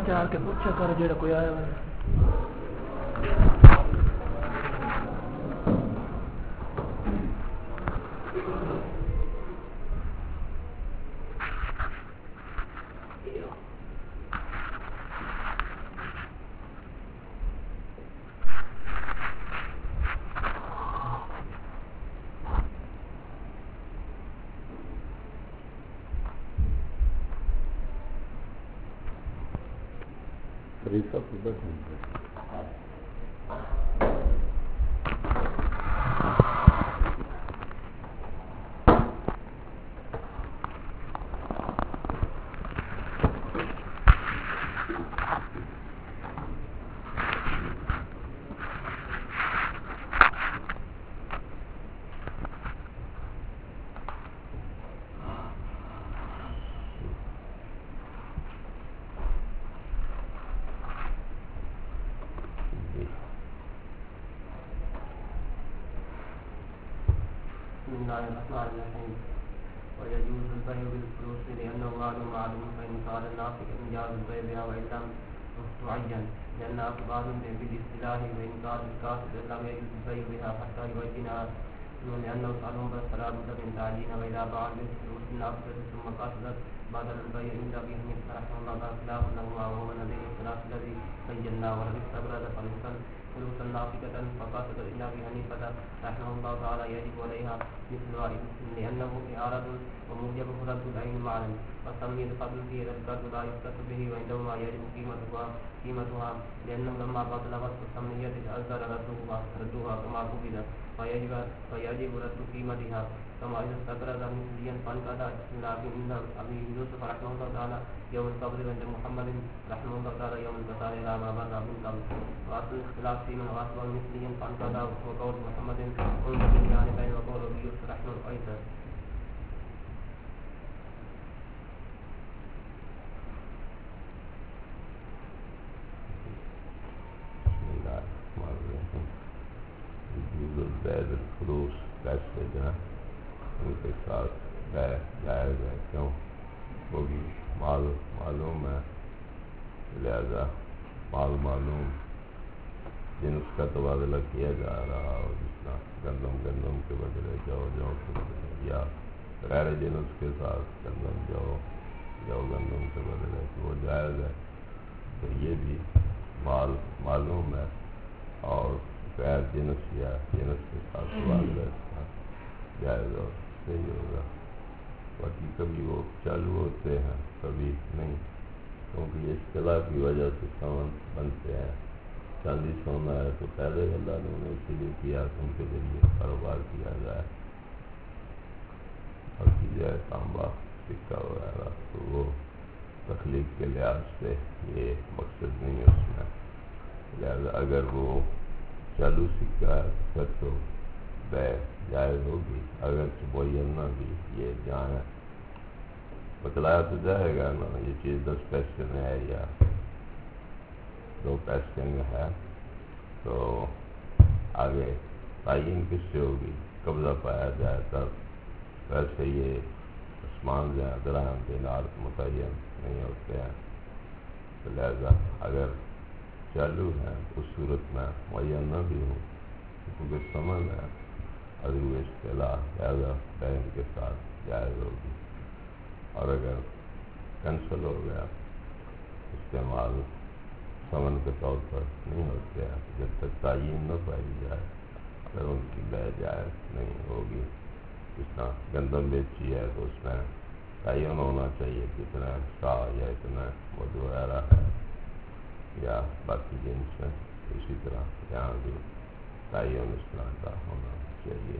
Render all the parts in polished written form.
چار کے پوچھا کر جڑا کوئی آیا ہے طریقہ پر بیٹھیں ويجوز البيع بالفلوس لأنه مال معلوم فإن قال النافع إن جاز البيع بها وإن لم تعين لأنها اعتبار بالاصطلاح وإن قال الكافر لم يجوز البيع بها حتى يبينها لأنه سألهم فلا بد من تعيين وإذا باع بالفلوس النافذة ثم قصدت بدل البيع عند أبي حنيفة رحمه الله تعالى خلاف لهما وهو نظير الخلاف الذي بيناه ولو استبرد فلوسا نافذة فقصد إلى أبي حنيفة رحمه الله تعالى يجب عليها مثل رأيه لأنه إعارة وموجبه رد العين معا وسمي القبل فيه القرض لا يفتت به وعندهما يجب قيمتها لأنه لما بلغت السمية أصدر ردها كما قبل فيجب رد قيمتها كما إذا استقرض مثليا فانقضى لكن عند أبي يوسف رحمه الله تعالى يوم القبض عند محمد رحمه الله تعالى يوم القتال إلى ما بلغ من قبل وأصل الاختلاف في من أصبح مثليا فانقضى وقول محمد انظر بالجانبين وقول أبي يوسف رحمه أيسر. الفلوس پیسے جو ہیں ان کے ساتھ بیع جائز ہے کیوں وہ بھی مال معلوم ہے لہذا مال معلوم جنس کا تبادلہ کیا جا رہا ہو جس طرح گندم کے بدلے جو کے بدلے یا غیر جنس کے ساتھ گندم جو گندم کے بدلے تو وہ جائز ہے تو یہ بھی مال معلوم ہے اور غیر جنس یا جنس کے ساتھ تبادلہ جائز اور صحیح ہوگا. باقی کبھی وہ چالو ہوتے ہیں کبھی نہیں کیونکہ اصطلاح کی وجہ سے سامان بنتے ہیں. چاندی سونا ہے تو پہلے اللہ نے انہیں اسی لیے کیا کہ ان کے ذریعے کاروبار کیا جائے. باقی جو ہے تانبا سکہ وغیرہ تو وہ تخلیق کے لحاظ سے یہ مقصد نہیں ہے اس میں. لہٰذا اگر وہ چالو سکہ ہے پھر تو بیع جائز ہوگی اگر معین نہ بھی یہ جہاں بتلایا تو جائے گا نا یہ چیز 10 پیسے میں ہے یا 2 پیسے میں ہے تو آگے تعین کس سے ہوگی قبضہ پایا جائے تب. ویسے یہ آسمان جو ہے درہم دینار متعین نہیں ہوتے ہیں تو لہذا اگر چالو ہے اس صورت میں معین نہ بھی ہو کیونکہ سمجھ ہے عدو اصطلاح لہذا بین کے ساتھ جائز ہوگی. اور اگر کینسل ہو گیا استعمال سمن کے طور پر نہیں ہوتے ہیں جب تک تعین نہ پائی جائے پھر ان کی بیع جائز نہیں ہوگی. جس طرح گندم بیچی ہے تو اس میں تعین ہونا چاہیے کتنا سا یا اتنا مد وغیرہ ہے یا باقی جنس میں اسی طرح یہاں بھی تعین اس طرح کا ہونا چاہیے.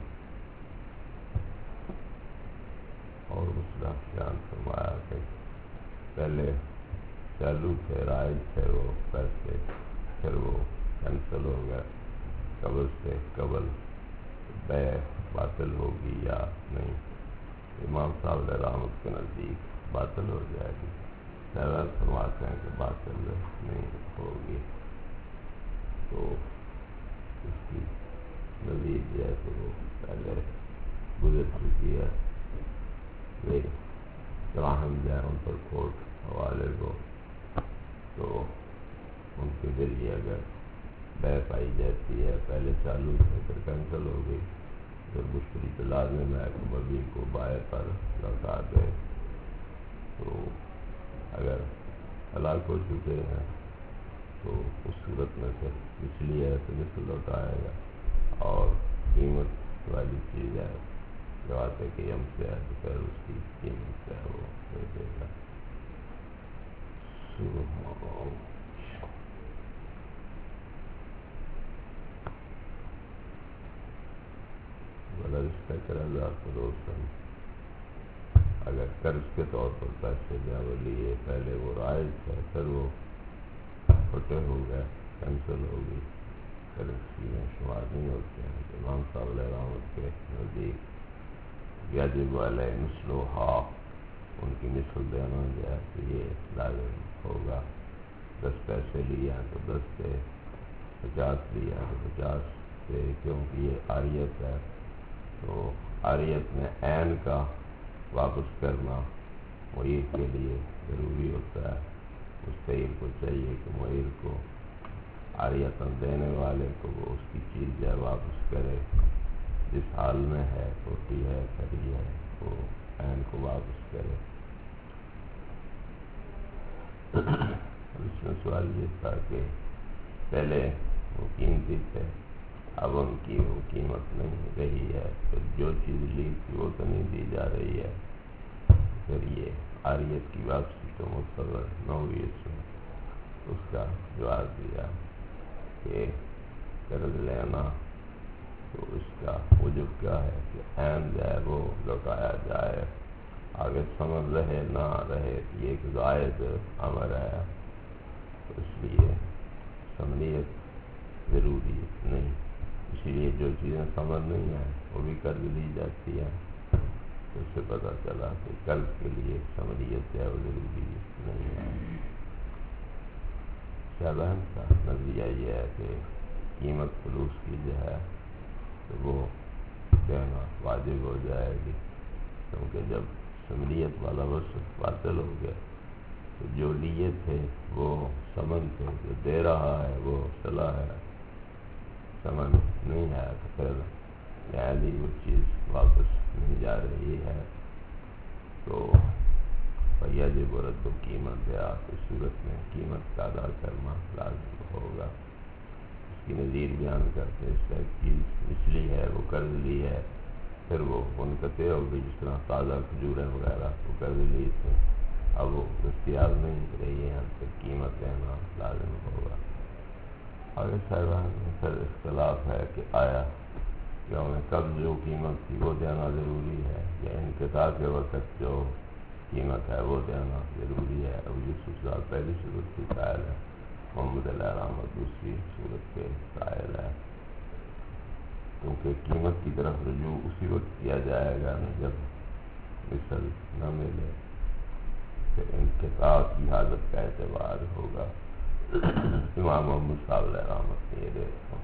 اور مسئلہ بیان فرمایا کہ پہلے چالو تھے رائج تھے وہ پیسے پھر وہ کینسل ہو گئے قبل سے قبل بیع باطل ہوگی یا نہیں. امام صاحب رحمت کے نزدیک باطل ہو جائے گی. خیرات فرماتے ہیں کہ باطل نہیں ہوگی تو اس کی نزید جو ہے تو وہ پہلے گزر چکی ہے. یہ راہم جو ہے ان پر کورٹ حوالے کو تو ان کے ذریعے اگر بے پائی جاتی ہے، پہلے چالو سے پھر کینسل ہو گئی، جب مشتری تو لازم ہے کہ مبیع کو بائے پر لوٹا دے، تو اگر ہلاک ہو چکے ہیں تو اس صورت میں پھر پچھلی ہے تو مثل لوٹائے گا، اور قیمت والی چیز ہے جو آتے قیم سے ہے تو پھر اس کی قیمت سے وہ دے دے گا۔ اگر قرض کے طور پر پیسے جو وہ لیے، پہلے وہ رائج ہے، پھر وہ چھوٹے ہو گئے، کینسل ہو گئی، پھر اس کی شمار نہیں ہوتے ہیں، تو امام صاحب علیہ رحمت کے نزدیک یجب علیہ مثلھا، ان کی مثل دینا جو ہے تو یہ لازم ہوگا۔ 10 پیسے لیے ہیں تو 10 سے، 50 لیے ہیں تو 50 سے، کیونکہ یہ عاریت ہے، تو عاریت میں عین کا واپس کرنا معیر کے لیے ضروری ہوتا ہے۔ مستعیر کو چاہیے کہ معیر کو عاریتاً دینے والے کو وہ اس کی چیز جو ہے واپس کرے، جس حال میں ہے، چھوٹی ہے، کھری ہے، وہ عین کو واپس کرے۔ اس میں سوال یہ تھا کہ پہلے وہ قیمتی تھے، اب ان کی وہ قیمت نہیں رہی ہے، تو جو چیز لی تھی وہ تو نہیں دی جا رہی ہے، پھر یہ عاریت کی واپسی تو متصور نہ ہوئی۔ اس میں اس کا جواب دیا کہ قرض لینا تو اس کا وجب کیا ہے کہ عین جو ہے وہ لوٹایا جائے، آگے سمجھ رہے نہ رہے، یہ ایک زائد امر ہے، تو اس لیے ثمانیت ضروری نہیں، اسی لیے جو چیزیں سمجھ نہیں ہیں وہ بھی قرض لی جاتی ہیں، تو اس سے پتہ چلا کہ قرض کے لیے ثمانیت جو ہے وہ ضروری نہیں ہے۔ شاہبہن کا نظریہ یہ ہے کہ قیمت فلوس کی جو ہے تو وہ دینا واجب ہو جائے گی، کیونکہ جب ثمانیت والا وصف باطل ہو گیا تو جو لیے تھے وہ ثمن تھے، جو دے رہا ہے وہ صلہ ہے، ثمن نہیں ہے، تو پھر یعنی وہ چیز واپس نہیں جا رہی ہے، تو یجب رد قیمت دیا، اس صورت میں قیمت کا ادا کرنا لازم ہوگا۔ اس کی نظیر بیان کرتے اس کا ایک چیز مثلی ہے، وہ قرض لی ہے، پھر وہ منقطع ہو گئی، جس طرح تازہ کھجوریں وغیرہ وہ قرض لی تھے، اب وہ دستیاب نہیں رہی ہیں، پھر قیمت دینا لازم ہوگا۔ آگے صاحبان میں پھر اختلاف ہے کہ آیا کہ انہیں قبض جو قیمت تھی وہ دینا ضروری ہے یا انقطاع کے وقت جو قیمت ہے وہ دینا ضروری ہے۔ اب یوسف صاحب پہلی صورت کی قائل ہے، محمد علیہ رحمت دوسری صورت کے قائل ہے، کیونکہ قیمت کی طرف رجوع اسی وقت کیا جائے گا جب مثل نہ ملے، پھر انقطاع کی حالت کا اعتبار ہوگا۔ امام محمد صاحب علیہ رحمت نے یہ دیکھا،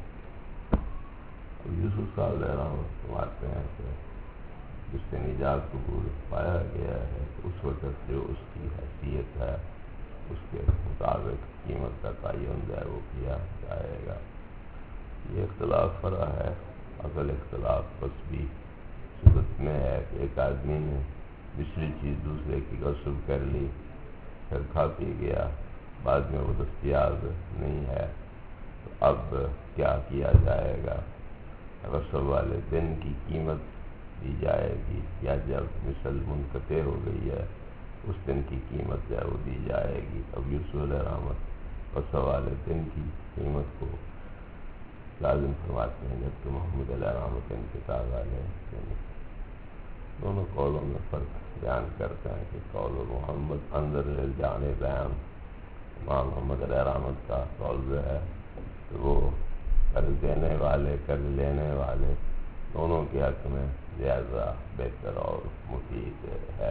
یوسف صاحب علیہ رحمت فرماتے ہیں کہ جس سے نجات قبول پایا گیا ہے اس وقت جو اس کی حیثیت ہے اس کے مطابق قیمت کا تعین جو ہے وہ کیا جائے گا۔ یہ اختلاف فرع ہے، اصل اختلاف بس بھی صورت میں ہے کہ ایک آدمی نے پچھلی چیز دوسرے کی غصب کر لی، پھر کھا پی گیا، بعد میں وہ دستیاب نہیں ہے، تو اب کیا کیا جائے گا؟ غصب والے دن کی قیمت دی جائے گی یا جب مثل منقطع ہو گئی ہے اس دن کی قیمت جو ہے وہ دی جائے گی؟ اب یوسف علیہ رحمت غصب والے دن کی قیمت کو لازم فرماتے ہیں، جبکہ محمد علیہ رحمت انقطاع والے دن۔ دونوں قولوں میں فرق بیان کرتے ہیں کہ قول محمد اندر للجانب بیان، امام محمد علیہ رحمت کا قول جو ہے کہ وہ قرض دینے والے قرض لینے والے دونوں کے حق میں زیادہ بہتر اور مفید ہے۔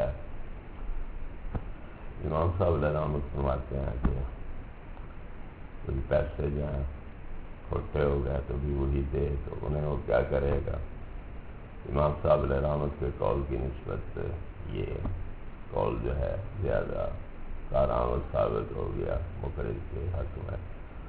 امام صاحب علیہ رحمت فرماتے ہیں کہ کوئی پیسے جو ہیں کھوٹے ہو گئے تو بھی وہی دے، تو انہیں وہ کیا کرے گا؟ امام صاحب علیہ رحمت کے قول کی نسبت یہ قول جو ہے زیادہ کارآمد ثابت ہو گیا مقرض کے حق میں.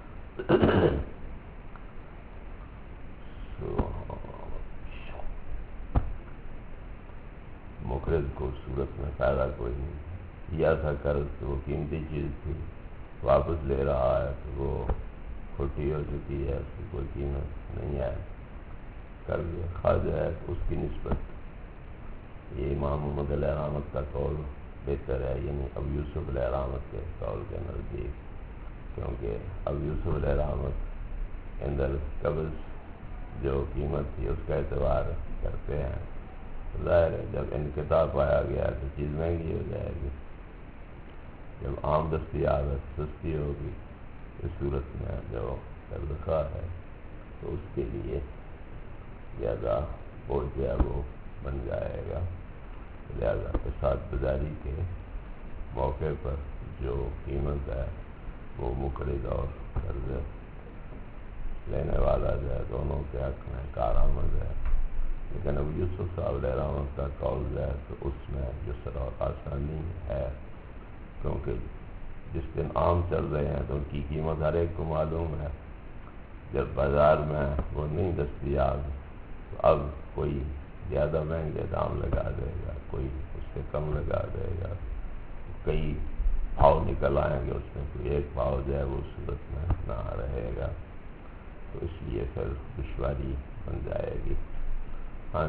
مقرض کو صورت میں فائدہ کوئی نہیں. یا تھا قرض تو وہ قیمتی چیز تھی, واپس لے رہا ہے تو وہ کھوٹی ہو چکی ہے, اس کی کوئی قیمت نہیں ہے. قرض خرچ ہے اس کی نسبت. یہ امام محمد علیہ رحمت کا قول بہتر ہے, یعنی ابو یوسف علیہ رحمت کے قول کے نزدیک, کیونکہ ابو یوسف علیہ رحمت اندر قبض جو قیمت تھی اس کا اعتبار کرتے ہیں. ظاہر ہے جب انقطاع پایا گیا تو چیز مہنگی ہو جائے گی. جب عام دستیاب ہے سستی ہوگی. اس صورت میں جو قرض خواہ ہے تو اس کے لیے زیادہ بوجھ جو ہے وہ بن جائے گا. لہذا فساد گزاری کے موقع پر جو قیمت ہے وہ مقرض اور قرض لینے والا جو ہے دونوں کے حق میں کارآمد ہے. لیکن ابو یوسف صاحب علیہ رحمت کا قول جو ہے تو اس میں یسر اور آسانی ہے, کیونکہ جس دن عام چل رہے ہیں تو ان کی قیمت ہر ایک کو معلوم ہے. جب بازار میں وہ نہیں دستیاب تو اب کوئی زیادہ مہنگے دام لگا دے گا, کوئی اس سے کم لگا دے گا, کئی بھاؤ نکل آئیں گے, اس میں کوئی ایک بھاؤ جو ہے وہ صورت میں نہ رہے گا. تو اس لیے پھر دشواری بن جائے گی. ہاں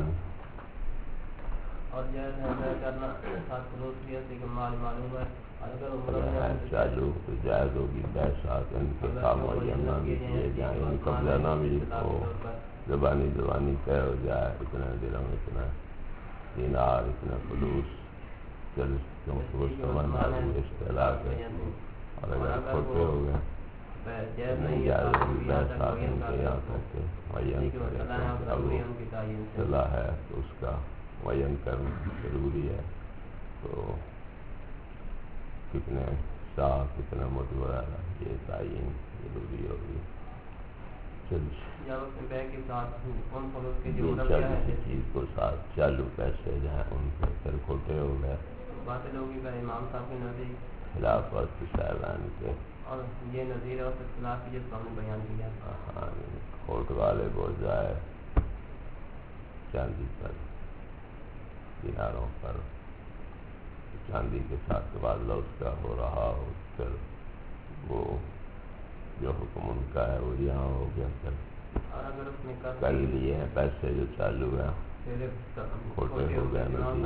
اور کرنا مال معلوم ہے چالو جائز ہوگی پیسات ان کے کام معینہ بھی کیے جائیں, ان قبضہ نہ بھی ہو, زبانی طے ہو جائے اتنا درہم اتنا دینار اتنا فلوس چل, کیونکہ وہ سمن اشتراک ہے. اور اگر کھوٹے ہو گئے نہیں جائز ہوگی پیسات ان کے یہاں تک کہ معین کرے. اب وہ صلاح ہے تو اس کا معین کرنا ضروری ہے. تو کتنے سا کتنا مد وغیرہ یہ تعین ضروری ہوگی. کسی چیز کو ساتھ چالو پیسے جو ہیں ان کے پھر کھوٹے ہو گئے امام صاحب کے نزدیک خلاف وقت صاحبان کے, اور یہ نظیر اور اختلاف کی جس کو ہم نے بیان کیا. ہاں کھوٹ والے کو جائے چاندی پر دیناروں پر چاندی کے ساتھ تبادلہ اس کا ہو رہا ہو, پھر وہ جو حکم ان کا ہے وہ یہاں ہو گیا. پھر اور اگر اس نے کر لیے ہیں پیسے جو چالو ہیں کھوٹے ہو گئے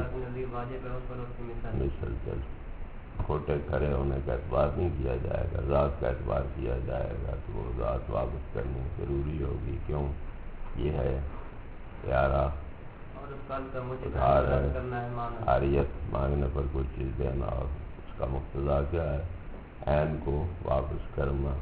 مثل چل کھوٹے کھڑے ہونے کا اعتبار نہیں کیا جائے گا, ذات کا اعتبار کیا جائے گا. تو وہ ذات واپس کرنی ضروری ہوگی. کیوں یہ ہے پیارا ادھار ہے, عاریت مانگنے پر کوئی چیز دینا, اور اس کا مقتضا کیا ہے عین کو واپس کرنا.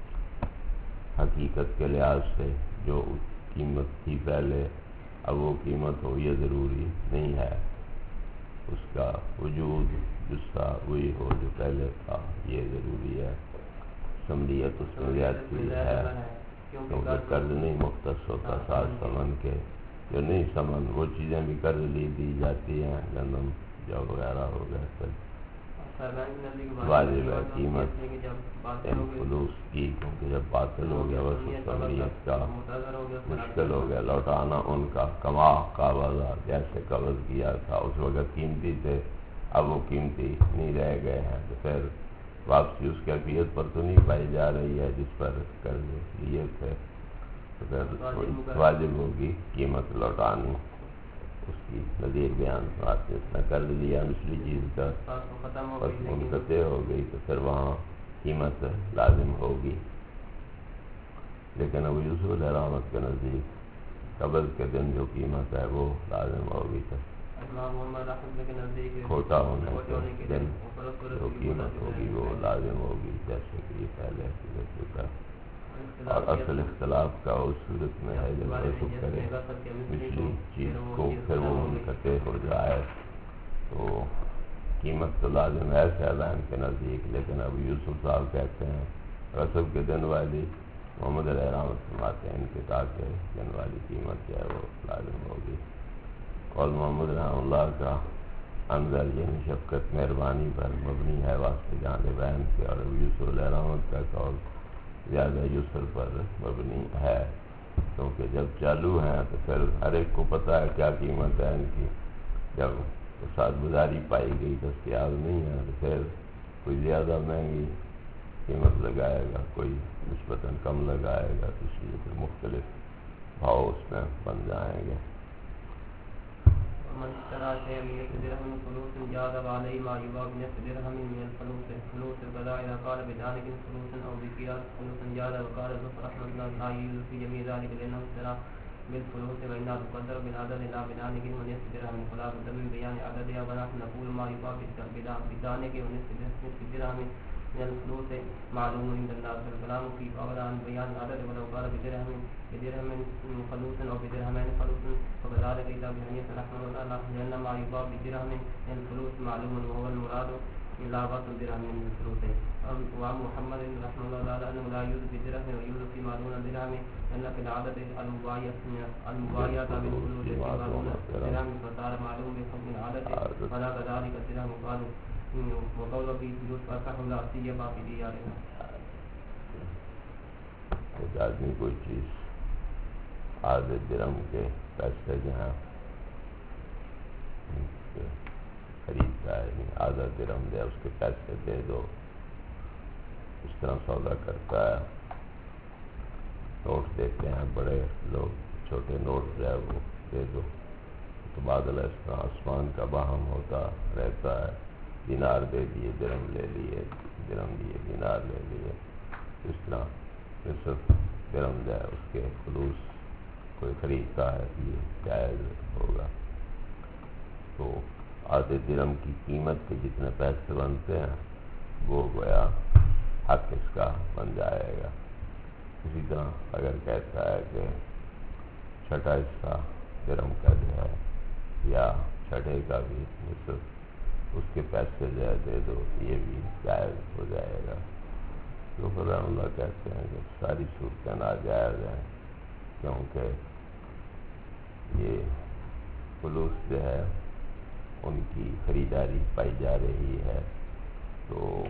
حقیقت کے لحاظ سے جو قیمت تھی پہلے اب وہ قیمت ہو یہ ضروری نہیں ہے. اس کا وجود جس کا وہی ہو جو پہلے تھا یہ ضروری ہے. سملیت اس میں زیادتی ہے, کیونکہ قرض نہیں مختص ہوتا ساتھ سمن کے, جو نہیں سمن وہ چیزیں بھی قرض لی دی جاتی ہیں, گندم جو وغیرہ ہو گیا. پھر واجب ہے قیمت ان فلوس کی, کیونکہ جب باطل ہو گیا بس سملیت کا مشکل ہو گیا لوٹانا. ان کا کما قابضہ جیسے قبض کیا تھا اس وقت قیمتی تھے, اب وہ قیمتی نہیں رہ گئے ہیں. تو پھر واپسی اس کیفیت پر تو نہیں پائی جا رہی ہے جس پر قرض لیے تھے. تو پھر واجب ہوگی قیمت لوٹانی. اس کی نظیر بیان آتے اس نے قرض لیا مثلی چیز کا بس منقطع ہو گئی تو پھر وہاں قیمت لازم ہوگی. لیکن ابو یوسف علیہ رحمت کے نزدیک قبض کے دن جو قیمت ہے وہ لازم ہوگی. کھوٹا ہونے کے دن جو قیمت ہوگی وہ لازم ہوگی, جیسے کہ یہ پہلے گزر چکا. اور اصل اختلاف کا اس صورت میں ہے جب رسم کرے پچھلی چیز کو پھر وہ منقطع ہو جائے تو قیمت تو لازم ہے شہزان کے نزدیک. لیکن اب یوسف صاحب کہتے ہیں رسم کے دن والی محمد علیہ رحمت فرماتے ہیں انقطاع کے دن والی قیمت جو ہے وہ لازم ہوگی. اور محمد رحمۃ اللہ کا انظر یعنی شفقت مہربانی پر مبنی ہے واسطے جان بہن سے، اور یسر الرحمت کا قول زیادہ یسر پر مبنی ہے، کیونکہ جب چالو ہیں تو پھر ہر ایک کو پتہ ہے کیا قیمت ہے ان کی. جب ساتھ گزاری پائی گئی دستیاب نہیں ہے تو پھر کوئی زیادہ مہنگی قیمت لگائے گا، کوئی نسبتاً کم لگائے گا، تو اس لیے پھر مختلف بھاؤ اس میں بن جائیں گے. ومن اشترى شيئا بنصف درهم فلوس جاز عليه ما يباع بنصف درهم من الفلوس القضاء إذا قال بدانك فلوس أو بقياس فلوس جاز. وقال زفر رحمه الله لا يجوز في جميع ذلك لأنه اشترى بالفلوس وإنها تقدر بالعدد لا بدانك ونصف درهم، فلا بد من بيان عددها. ونحن نقول ما يباع بدانك ونصف درهم من الفلوس معلوم عند الناس، فالكلام في أولى عن بيان العدد. ولو قال بدرهم فلوس أو بدرهمين فلوس فكذلك إذا بحنيف رحمه الله، لأن ما يباع بدرهم من الفلوس معلوم وهو المراد لا باع درهم من الفلوس. وعن محمد رحمه الله تعالى أنه لا يوجد بدرهم ويوجد فيما دون درهم، لأن في العدد المبايعة بالفلوس فيما دون درهم فصار معلوم بحكم العدد، ولا كذلك الدرهم قالوا وقول في فلوس فصح لا سيما في ديارنا. ایک آدمی کوئی چیز آدھے درہم کے پیسے جہاں خریدتا ہے، یعنی آدھا درہم دے اس کے پیسے دے دو، اس طرح سودا کرتا ہے. نوٹ دیتے ہیں بڑے لوگ، چھوٹے نوٹ جو ہے وہ دے دو، تبادلہ اس طرح آسمان کا باہم ہوتا رہتا ہے. دینار دے دیے درہم لے لیے، درہم دیے دینار لے لیے، اس طرح نصف درہم جو ہے اس کے فلوس کوئی خریدتا ہے، یہ جائز ہوگا. تو آدھے درہم کی قیمت کے جتنے پیسے بنتے ہیں وہ گویا حق اس کا بن جائے گا. اسی طرح اگر کہتا ہے کہ چھٹا حصہ درہم کا جو ہے یا چھٹے کا بھی نصف اس کے پیسے جو ہے دے دو، یہ بھی جائز ہو جائے گا. تو رحمہ اللہ کہتے ہیں کہ ساری صورتیں ناجائز ہیں، کیونکہ یہ فلوس جو ہے ان کی خریداری پائی جا رہی ہے، تو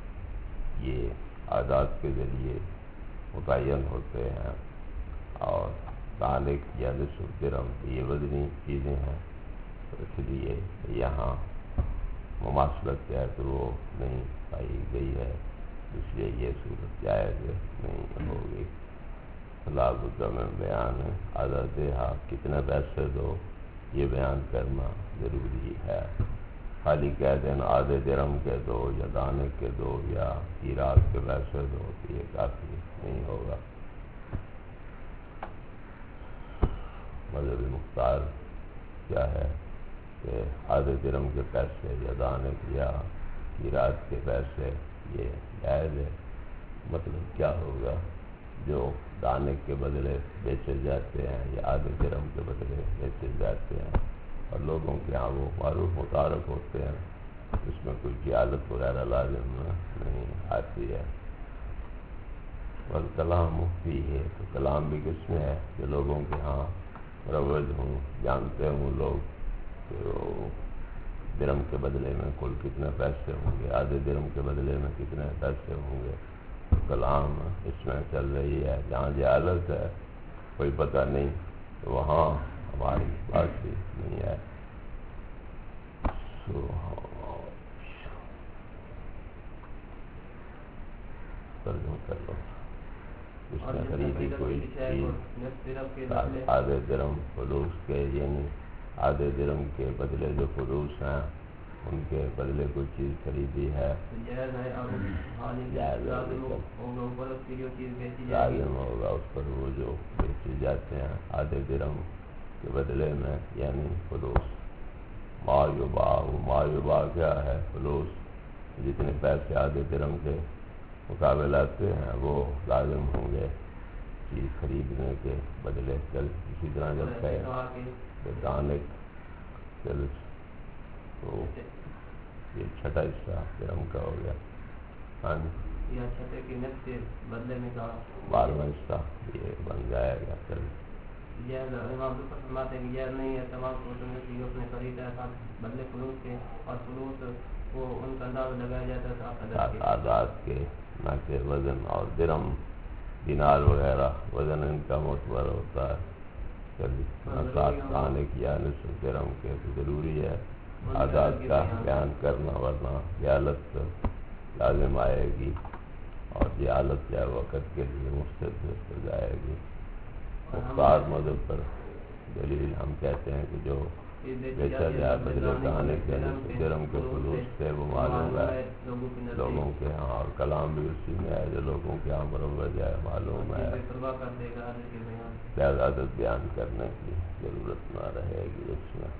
یہ عادات کے ذریعے متعین ہوتے ہیں، اور دانک یا نصف درہم یہ وزنی چیزیں ہیں، تو اس لیے یہاں مماثلت جو ہے تو وہ نہیں پائی گئی ہے، اس لیے یہ صورت جائز نہیں ہوگی. لا بد من بیان عدد کتنے پیسے دو یہ بیان کرنا ضروری ہے. خالی کہہ دینا آدھے درہم کے دو یا دانے کے دو یا قیراط کے پیسے دو تو یہ کافی نہیں ہوگا. مذہب مختار کیا ہے کہ آدھے درہم کے پیسے یا دانے یا قیراط کے پیسے یہ جائز ہے. مطلب کیا ہوگا؟ جو دانے کے بدلے بیچے جاتے ہیں یا آدھے درہم کے بدلے بیچے جاتے ہیں اور لوگوں کے یہاں وہ معروف متعارف ہوتے ہیں، اس میں کوئی جہالت وغیرہ لازم نہیں آتی ہے. اور کلام مفتی ہے، تو کلام بھی کس میں ہے کہ لوگوں کے ہاں روج ہوں، جانتے ہوں لوگ کہ وہ درہم کے بدلے میں کل کتنے پیسے ہوں گے، آدھے درہم کے بدلے میں کتنے پیسے ہوں گے. کلام اس میں چل رہی ہے. جہاں جہالت ہے، کوئی پتہ نہیں، تو وہاں ہماری بات بھی نہیں ہے. ترجمہ کر لو. اس نے خریدی کوئی چیز آدھے درہم فلوس کے، یعنی آدھے درہم کے بدلے جو فلوس ہیں ان کے بدلے کوئی چیز خریدی ہے، لازم ہوگا اس پر وہ جو بیچے جاتے ہیں آدھے درہم کے بدلے میں، یعنی فلوس. ما یباع کیا ہے؟ فلوس. جتنے پیسے آدھے درہم کے مقابل آتے ہیں وہ لازم ہوں گے چیز خریدنے کے بدلے. چل اسی طرح جب کہ دانک چل تو یہ چھٹا حصہ درہم کا ہو گیا. ہاں جی، 12واں حصہ یہ بن جائے گا. چل جائز امام ظفر فرماتے ہیں کہ جائز نہیں ہے تمام صورتوں میں سے اپنے خریدا ہے بدلے فلوس کے، اور فلوس وہ ان کا انداز لگایا جاتا ہے ساتھ آزاد کے، نہ کہ وزن اور درم دینار وغیرہ وزن ان کا معتبر ہوتا ہے. ساتھ کھانے کی یا نصف درم کے تو ضروری ہے آزاد کا بیان کرنا، ورنہ جہالت لازم آئے گی اور جہالت یا وقت کے لیے مفسد ہو جائے گی. مختار مذہب پر دلیل ہم کہتے ہیں کہ جو بیچا جائے بدلے کھانے کے نصف درم کے فلوس سے وہ معلوم ہے لوگوں کے ہاں، اور کلام بھی اسی میں ہے جو لوگوں کے ہاں مروج ہے، معلوم ہے، لہذا عادت بیان کرنے کی ضرورت نہ رہے گی اس میں.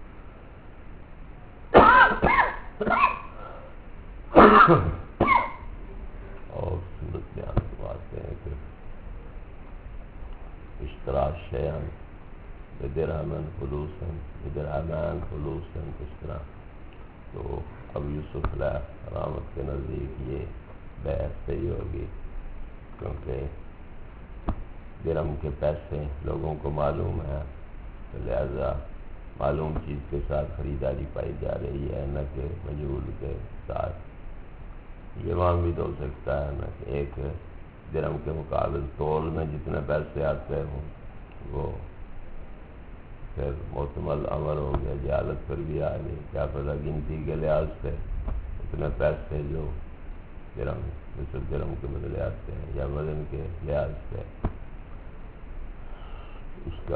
اور صورت بیان کرواتے ہیں کہ اشترا شیئن بدرہمن فلوسن کس طرح. تو اب یوسف علیہ رحمت کے نزدیک یہ بحث صحیح ہوگی، کیونکہ درم کے پیسے لوگوں کو معلوم ہے، تو لہذا معلوم چیز کے ساتھ خریداری پائی جا رہی ہے، نہ کہ مجہول کے ساتھ. یہ معامل ہو سکتا ہے نہ کہ ایک درم کے مقابل تول میں جتنے پیسے آتے ہوں وہ پھر محتمل امر ہو گیا، جہالت پر بھی آ گئی، کیا پتہ گنتی کے لحاظ سے اتنے پیسے جو درم صرف درم کے بدلے آتے ہیں یا وزن کے لحاظ سے اس کا.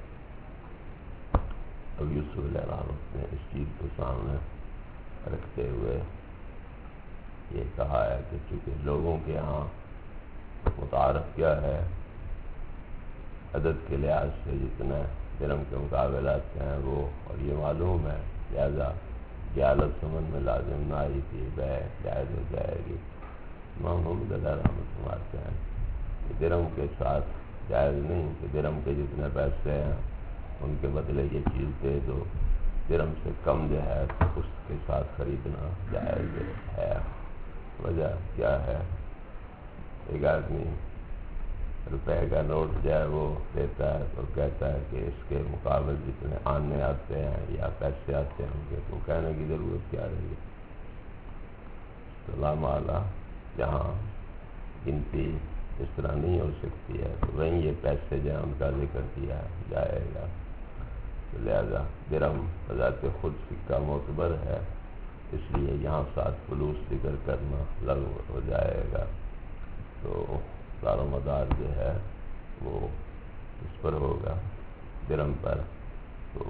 اب یوسف علیہ رحمت نے اس چیز کو سامنے رکھتے ہوئے یہ کہا ہے کہ چونکہ لوگوں کے ہاں متعارف کیا ہے عدد کے لحاظ سے جتنے درم کے مقابل آتے ہیں وہ، اور یہ معلوم ہے، لہذا جہالت سمجھ میں لازم نہ آئی تھی، جائز ہو جائے گی. امام محمد علیہ رحمت فرماتے ہیں کہ درم کے ساتھ جائز نہیں کہ درم کے جتنے پیسے ہیں ان کے بدلے یہ چیز دے دو، درم سے کم جو ہے تو اس کے ساتھ خریدنا جائز ہے. وجہ کیا ہے؟ ایک آدمی روپے کا نوٹ جو ہے وہ دیتا ہے تو کہتا ہے کہ اس کے مقابل جتنے آنے آتے ہیں یا پیسے آتے ہیں ان کے، تو کہنے کی ضرورت کیا رہی. تو لامعالی جہاں گنتی اس طرح نہیں ہو سکتی ہے تو وہیں یہ پیسے جو ہیں ان کا ذکر کیا جائے گا. تو لہذا درم بذات خود سکہ معتبر ہے، اس لیے یہاں ساتھ فلوس ذکر کرنا لغو ہو جائے گا. تو دار و مدار جو ہے وہ اس پر ہوگا، درم پر. تو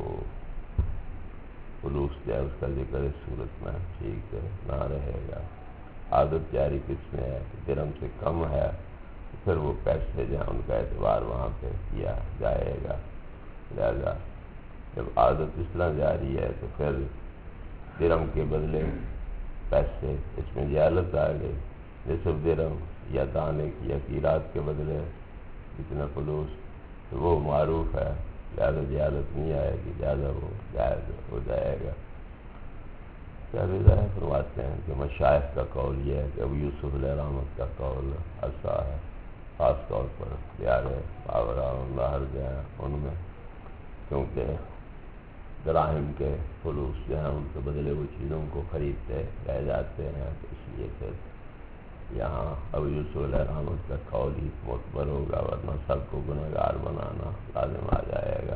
فلوس جو ہے اس کا ذکر اس صورت میں ٹھیک نہ رہے گا. عادت جاری کس میں ہے کہ درم سے کم ہے تو پھر وہ پیسے جو ہیں ان کا اعتبار وہاں پہ کیا جائے گا. لہذا جب عادت اس طرح جاری ہے تو پھر درم کے بدلے پیسے، اس میں جہالت آ گئی. نصف درم یا دانے کی یا قیرات کے بدلے جتنا فلوس تو وہ معروف ہے، لہذا جہالت نہیں آئے گی، لہذا وہ جائز ہو جائے گا. ظاہر فرماتے ہیں کہ مشائخ کا قول یہ ہے کہ ابو یوسف علیہ رحمت کا قول ایسا ہے، خاص طور پر دیار باورا اللہ جو ہیں ان میں، کیونکہ دراہم کے فلوس جو ہیں ان کے بدلے وہ چیزوں کو خریدتے رہ جاتے ہیں، تو اس لیے پھر یہاں ابو یوسف علیہ رحمت کا قول ہی معتبر ہوگا، ورنہ سب کو گنہگار بنانا لازم آ جائے گا.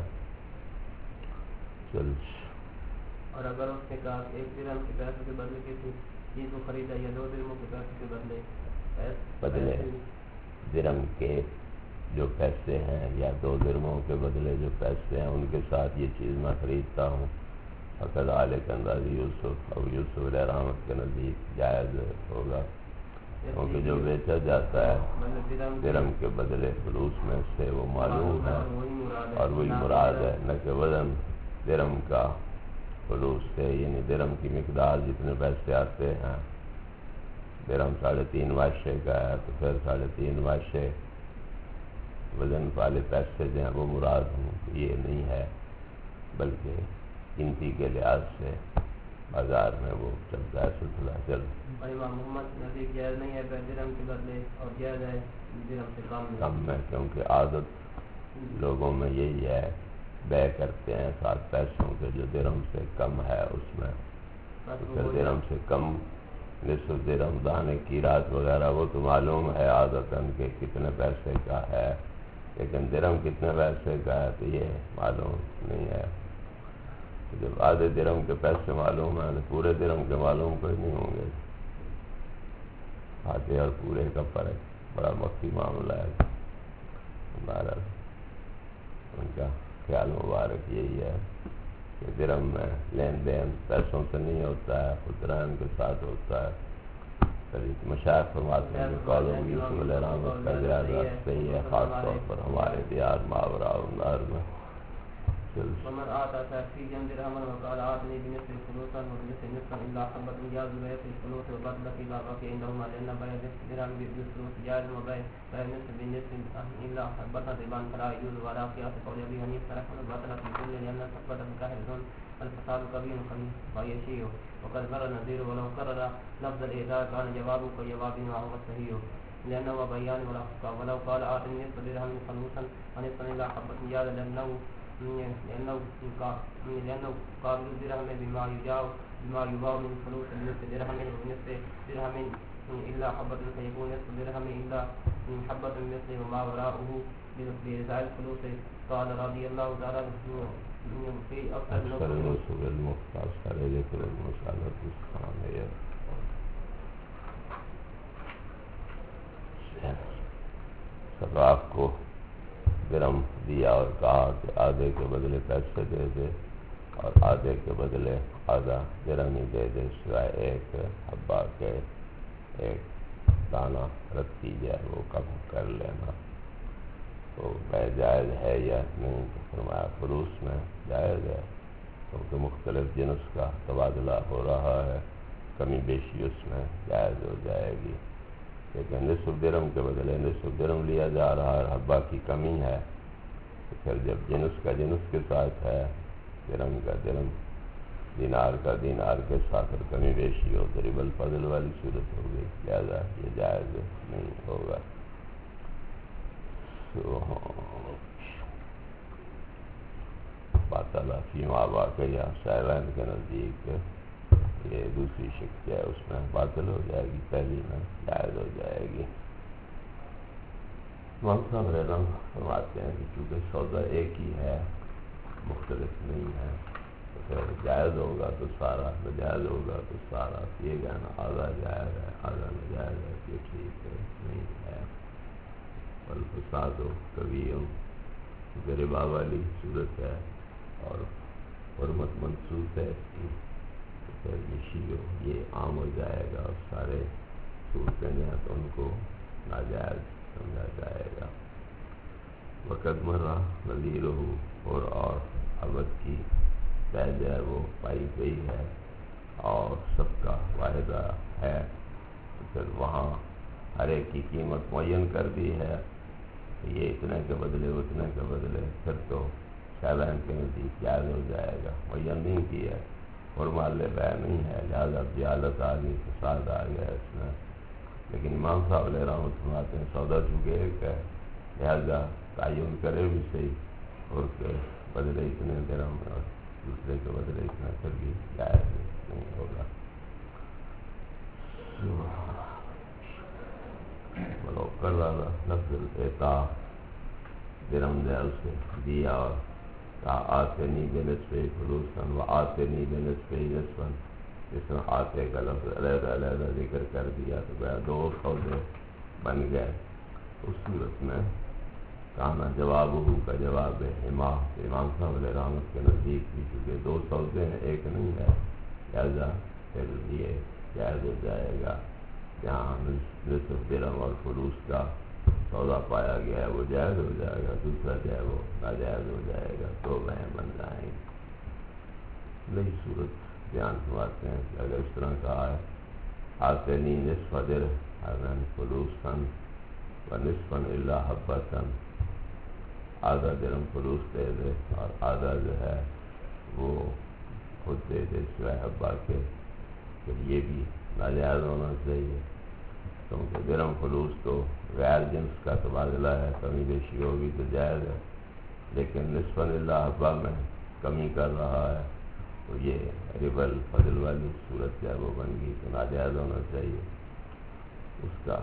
اور اگر اس نے کہا کہ ایک درہم کے پیسے کے بدلے کسی چیز کو خریدا یا 2 درہموں کے پیسے کے بدلے درہم کے جو پیسے ہیں یا 2 درہموں کے بدلے جو پیسے ہیں ان کے ساتھ یہ چیز میں خریدتا ہوں، فقط علیہ انداز یوسف ابو یوسف علیہ رحمت کے نزدیک جائز ہوگا، کیونکہ جو بیچا جاتا ہے درہم کے بدلے فلوس میں سے وہ معلوم ہے اور وہی مراد ہے، نہ کہ وزن درہم کا فلوس سے. یعنی درہم کی مقدار جتنے پیسے آتے ہیں، درہم 3.5 واشے کا ہے تو پھر 3.5 واشے وزن والے پیسے جو ہیں وہ مراد ہوں، یہ نہیں ہے، بلکہ گنتی کے لحاظ سے بازار میں وہ چلتا ہے سلسلہ چل. اور امام محمد نزدیک جائز نہیں ہے درہم کے بدلے، اور جائز ہے درہم سے کم ہے، کیونکہ عادت لوگوں میں یہی ہے، بے کرتے ہیں 7 پیسوں کے، جو درہم سے کم ہے اس میں، پھر درہم سے کم نصف درہم دانے کی رات وغیرہ وہ تو معلوم ہے عادتاً کہ کتنے پیسے کا ہے، لیکن درہم کتنے پیسے کا ہے تو یہ معلوم نہیں ہے۔ جب آدھے درہم کے پیسے معلوم ہیں تو پورے درہم کے معلوم کوئی نہیں ہوں گے۔ آدھے اور پورے کا فرق بڑا مخفی معاملہ ہے۔ بہرحال ان کا خیال مبارک یہی ہے کہ درہم میں لین دین پیسوں سے نہیں ہوتا ہے، خدران کے ساتھ ہوتا ہے۔ مشائخ فرماتے ہیں کہ قول یوسف علیہ رحمت کا زیادہ صحیح ہے، خاص طور پر ہمارے دیار ماورا النہر میں۔ ومن آتا شافعيا درهما وقال آتني بنصف فلوسا وبنصف نصفا إلا حبة جاز بيع الفلوس وبدل في بابك عندهما لأن بيع درهم بالفلوس جائز وبيع نصف بالنصف إلا حبة ربا فلا يجوز ولا قياس قول أبي حنيفة رحمه الله تعالى في كل لأن الحبة مكاهل الفساد كبير فيشيع وقد مر النذير ولو كرر لفظ الإيذاء كان جوابه كجوابه وهو الصحيح لأنه بيان ولو قال آتني نصف درهم فلوسا ونصفا إلا حبة جاز لأنه قابل درهم بما يباع من فلوس بنصف درهم وبنصف درهم إلا حبة فيكون نصف درهم إلا حبة مثل وما وراءه بإزاء الفلوس. قال رضي الله تعالى في أكثر النصوص المختصر ذكر المسألة الثانية. سراف کو درہم دیا اور کہا کہ آدھے کے بدلے پیسے دے دے اور آدھے کے بدلے آدھا درہم ہی دے دے، سوائے ایک حبہ کے ایک دانہ رکھی جائے وہ کم کر لینا۔ تو بے جائز ہے یا نہیں؟ تو فرمایا فلوس میں جائز ہے، کیونکہ مختلف جنس کا تبادلہ ہو رہا ہے، کمی بیشی اس میں جائز ہو جائے گی۔ لیکن نصف درہم کے بدلے نصف درہم لیا جا رہا ہے، حبہ کی کمی ہے، تو پھر جب جنس کا جنس کے ساتھ ہے، درہم کا درہم، دینار کا دینار کے ساتھ اور کمی بیشی ہو تو ربا الفضل والی صورت ہو گئی، لہذا یہ جائز نہیں ہوگا۔ باطلا فیما واقعہ سائلین کے نزدیک یہ دوسری شک ہے، اس میں باطل ہو جائے گی، پہلی میں جائز ہو جائے گی۔ امام صاحب رحمہ فرماتے ہیں کہ چونکہ سودا ایک ہی ہے، مختلف نہیں ہے، تو پھر جائز ہوگا تو سارا، ناجائز ہوگا تو سارا۔ یہ کہنا آدھا جائز ہے آدھا ناجائز ہے یہ ٹھیک نہیں ہے۔ والفساد کبیر، کیونکہ ربا والی صورت ہے اور حرمت منصوص ہے، پھر یہ عام ہو جائے گا اور سارے صورتیں ہیں تو ان کو ناجائز سمجھا جائے گا۔ وقت مرہ نظیر ہو اور عبد کی بیع ہے وہ پائی گئی ہے اور سب کا واحدہ ہے، تو پھر وہاں ہر ایک کی قیمت معین کر دی ہے، یہ اتنے کے بدلے اتنے کے بدلے، پھر تو شائبین کے نزدیک جائز ہو جائے گا۔ معین نہیں کی ہے اور محل بیع نہیں ہے، لہٰذا جہالت آ گئی، فساد آ گیا اس میں۔ لیکن امام صاحب علیہ رحمۃ فرماتے ہیں سودا چونکہ ایک ہے، لہٰذا تعین کرے بھی صحیح، اور کے بدلے اتنے درہم اور دوسرے کے بدلے اتنا، پھر بھی جائز نہیں ہوگا۔ بلو کر رہا لفظ الاعطاء، درہم دے اسے دیا اور کہا آتے نہیں بے نصف فلوساً و آتے نہیں بے نصف نصفاً، اس طرح آتے کا لفظ علیحدہ علیحدہ ذکر کر دیا تو گویا دو سودے بن گئے۔ اس صورت میں کہنا جواب ہو کا جواب حما، امام صاحب علیہ رحمت کے نزدیک بھی چونکہ دو سودے ہیں ایک نہیں ہے، لہذا پھر یہ جائز ہو جائے گا۔ جہاں نصف درہم اور فلوس کا سودا پایا گیا ہے وہ جائز ہو جائے گا، دوسرا جو ہے وہ ناجائز ہو جائے گا، تو وہ بن جائیں گے۔ نئی صورت بیان فرماتے ہیں کہ اگر اس طرح کہا ہے آتے نہیں نصف درہم فلوساً و نصفاً الا حبتاً، آدھا درہم فلوس دے دے اور آدھا جو ہے وہ خود دے دے سوائے حبہ کے، پھر یہ بھی ناجائز ہونا چاہیے، کیونکہ درہم فلوس تو غیر جنس کا تبادلہ ہے، کمی بیشی ہوگی تو جائز ہے، لیکن نصف للہ حبہ میں کمی کر رہا ہے تو یہ ربا الفضل والی صورت جو ہے وہ بن گئی تو ناجائز ہونا چاہیے. اس کا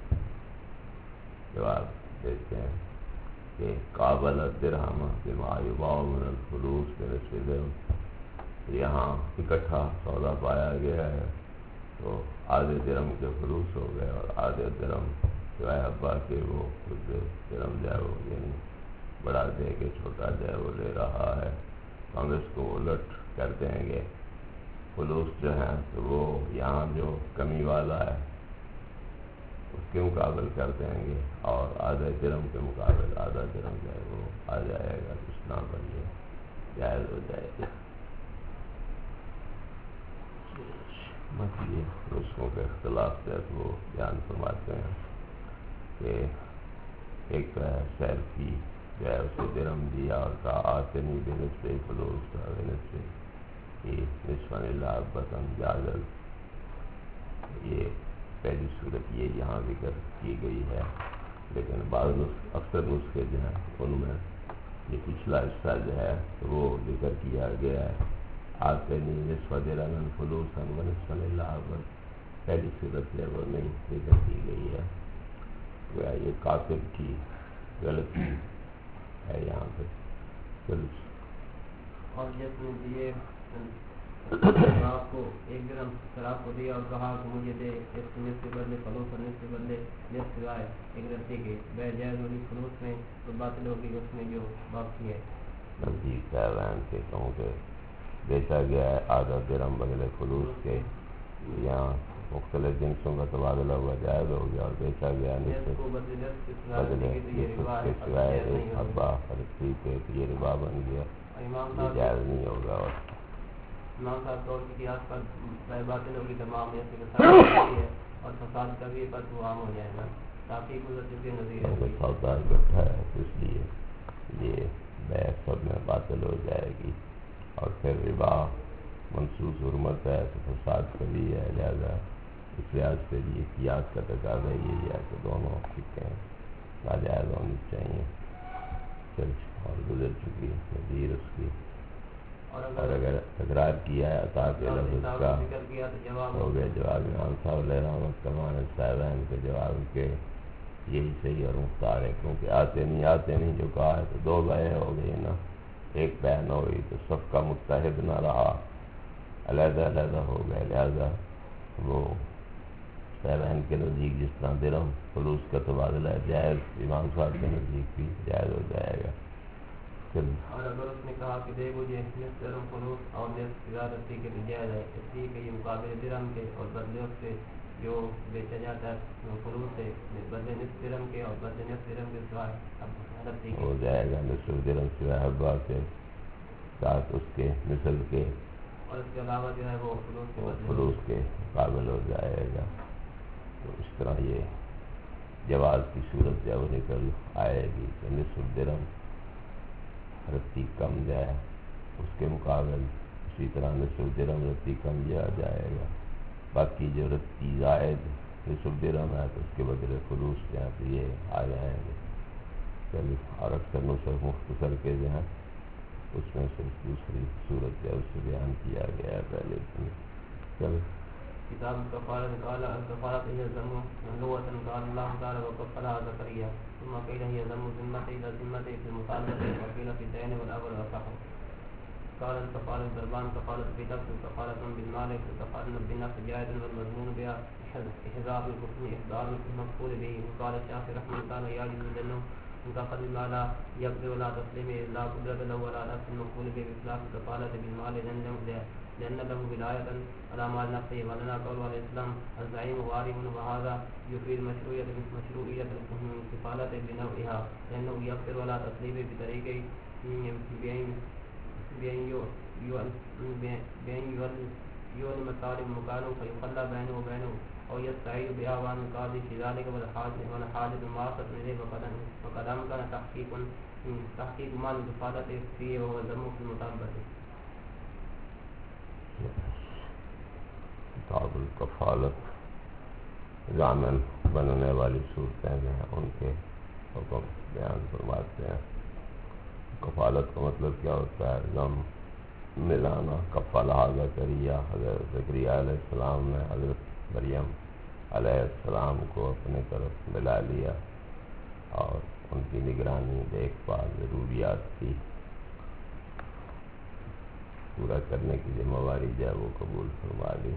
جواب دیتے ہیں کہ قابل الدرہم بما یباع من الفلوس بنصف درہم. یہاں اکٹھا سودا پایا گیا ہے تو آدھے درہم کے فلوس ہو گئے اور آدھے درہم جو ہے ابا کے وہ کچھ درہم جو ہے وہ یعنی بڑا دے کے چھوٹا جو ہے وہ لے رہا ہے. ہم اس کو الٹ کر دیں گے. فلوس جو ہیں تو وہ یہاں جو کمی والا ہے اس کے مقابل کر دیں گے اور آدھے درہم کے مقابل آدھا درہم جو ہے وہ آ جائے گا. اس طرح پر یہ جائز ہو جائے گا. یہ رسموں کے اختلاف سے وہ بیان فرماتے ہیں کہ ایک تو ہے سیر کی جو ہے اسے درہم دیا اور کہا آتے نہیں بے نصف فلوس کا بے نصف کی نصف للہ بطن جاجل. یہ پہلی صورت یہ یہاں ذکر کی گئی ہے لیکن بعض اکثر نسخے جو ہیں ان میں یہ پچھلا حصہ جو ہے وہ ذکر کیا گیا ہے. آتے نہیں نصف درہم فلوس و نصف للہ بطن. پہلی صورت جو وہ نہیں ذکر کی گئی ہے. یہ کاتب کی غلطی ہے یہاں پہ. اور جس نے دیے آپ کو ایک درہم شراب کو دیا اور کہا کہ مجھے دے اس کے نصف کے بدلے فلوس اور نصف کے بدلے نصف سوائے ایک رتی کے بے جائز ہوگی فلوس میں تو باطل ہوگی اس میں جو باقی ہے. نزدیک صاحبان کے کہوں کہ بیچا گیا ہے آدھا درہم بدلے فلوس کے. یہاں مختلف جنسوں کا تبادلہ ہوا جائز ہو گیا اور بیچا گیا نصف بدلے نصف کے سوائے ایک حبہ رتی کے تو یہ ربا بن گیا. یہ جائز نہیں ہوگا. اور امام صاحب طور کی قیاس پر باطل ہوگی تمام ایسے کے ساتھ ہے اور فساد کا بھی پر وہ عام ہو جائے گا. تاکہ گزر چکے نظیر سودا اکٹھا ہے تو اس لیے یہ بیع سب میں باطل ہو جائے گی. اور پھر ربا منصوص حرمت ہے تو فساد کا بھی ہے. لہٰذا اس لحاظ سے بھی قیاس کا تقاضا یہی ہے کہ دونوں سکیں ناجائز ہونی چاہیے. چل اور گزر چکی نظیر اس کی. اور اگر تکرار کیا ہے عطا کے لفظ کا ہو گیا جواب امام صاحب علیہ رحمۃ کمان صاحبین کے جواب کے یہی صحیح اور مختار ہے. کیونکہ آتے نہیں جو کہا ہے تو دو بیع ہو گئی نا. ایک بیع نہ ہوئی تو سب کا متحد نہ رہا, علیحدہ علیحدہ ہو گئے. لہذا وہ صاحبین کے نزدیک جس طرح درہم فلوس کا تبادلہ ہے جائز, امام صاحب کے نزدیک بھی جائز ہو جائے گا. اور اگر اس نے کہا کہ دے مجھے نصف درہم فلوس اور نصف زیادتی کے جائز ہے اس لیے کہ یہ مقابل درہم کے اور بدلے اس سے جو بیچا جاتا ہے فلوس سے بدلے نصف درہم کے اور بدلے نصف درہم کے سوائے ہو جائے گا. نصف درہم سوائے حبہ کے ساتھ اس کے مثل کے اور اس کے علاوہ جو ہے وہ فلوس کے قابل ہو جائے گا. تو اس طرح یہ جواز کی صورت جو ہے وہ نکل آئے گی کہ نصف درہم رتی کم جائے اس کے مقابل اسی طرح نصف درہم رتی کم جا جائے گا. باقی جو رتی زائد نصف درہم ہے تو اس کے بدلے فلوس جو ہیں تو یہ آ جائیں گے. چلیے اور اکثر نصف مختصر کے جو ہیں اس میں صرف دوسری صورت ہے اس سے بیان کیا گیا ہے پہلے. چلو کتاب کفارت قال الکفارت هي ذم لغة قال الله تعالى وكفرها زكريا ثم قيل هي ذم ذمته الى ذمته في المطالبة وقيل في الدين والأول والصحر. قال الكفارة ضربان كفارة بنفس كفارة بالمال كفارة بالنفس جائز والمضمون بها إحضار الحكم إحضار المفعول به. وقال الشافعي رحمه الله يجوز لأنه انتقد ما لا يقدر ولا تسليم لا قدرة له ولا نفس المفعول به بخلاف الكفارة بالمال لأن له ولاية على مال نفسه. ولنا قول الإسلام الزعيم وارث وهذا يفيد مشروعية الكفالة بنوعها لأنه يقدر ولا تسليم بطريق بأن يولم الطالب مكانه فيخلى بينه وبينه أو يستعيد بأعوان القاضي في ذلك والحاجة ماسة إليه وقد أمكن تحقيق مال الكفالة فيه وهو ذم في المطالبة. کتاب الکفالت ضامن بننے والی صورتیں جو ہیں ان کے حکم بیان فرماتے ہیں. کفالت کا مطلب کیا ہوتا ہے؟ ضم ملانا. کفالہ زکریا، حضرت زکریا علیہ السلام نے حضرت مریم علیہ السلام کو اپنے طرف ملا لیا اور ان کی نگرانی، دیکھ بھال، ضروریات کی پورا کرنے کی ذمہ داری جو ہے وہ قبول فرما لی.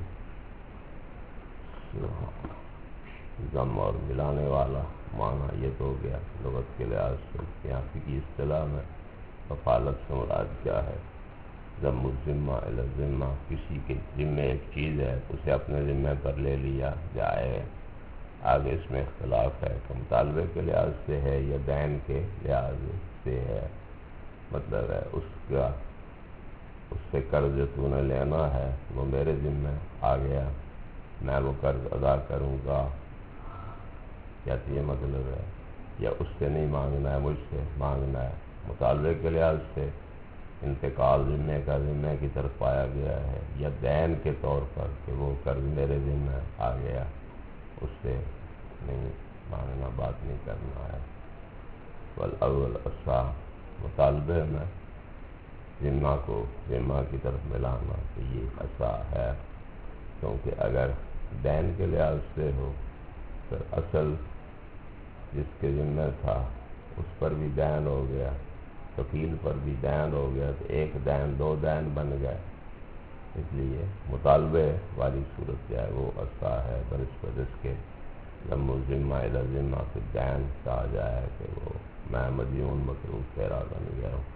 ضم اور ملانے والا معنی یہ تو ہو گیا لغت کے لحاظ سے. یہاں فقہی اصطلاح میں کفالت سے مراد کیا ہے؟ ضم الذمہ الی الذمہ، کسی کے ذمے ایک چیز ہے اسے اپنے ذمے پر لے لیا جائے. آگے اس میں اختلاف ہے کہ مطالبے کے لحاظ سے ہے یا دین کے لحاظ سے ہے. مطلب ہے اس سے قرض جو تو نے لینا ہے وہ میرے ذمے آ گیا، میں وہ قرض ادا کروں گا، کیا یہ مطلب ہے؟ یا اس سے نہیں مانگنا ہے، مجھ سے مانگنا ہے. مطالبے کے لحاظ سے انتقال ذمے کا ذمے کی طرف پایا گیا ہے، یا دین کے طور پر کہ وہ قرض میرے ذمے آ گیا، اس سے نہیں مانگنا، بات نہیں کرنا ہے. والاول عصا، مطالبے میں ذمہ کو ذمہ کی طرف ملانا تو یہ عصا ہے. کیونکہ اگر دین کے لحاظ سے ہو تو اصل جس کے ذمہ تھا اس پر بھی دین ہو گیا، کفیل پر بھی دین ہو گیا، تو ایک دین دو دین بن گئے. اس لیے مطالبے والی صورت جو ہے وہ عصا ہے، بنسبت اس کے ضم الذمہ الی الذمہ سے دین کہا جائے کہ وہ میں مدیون مقروض تیرا بن گیا ہوں.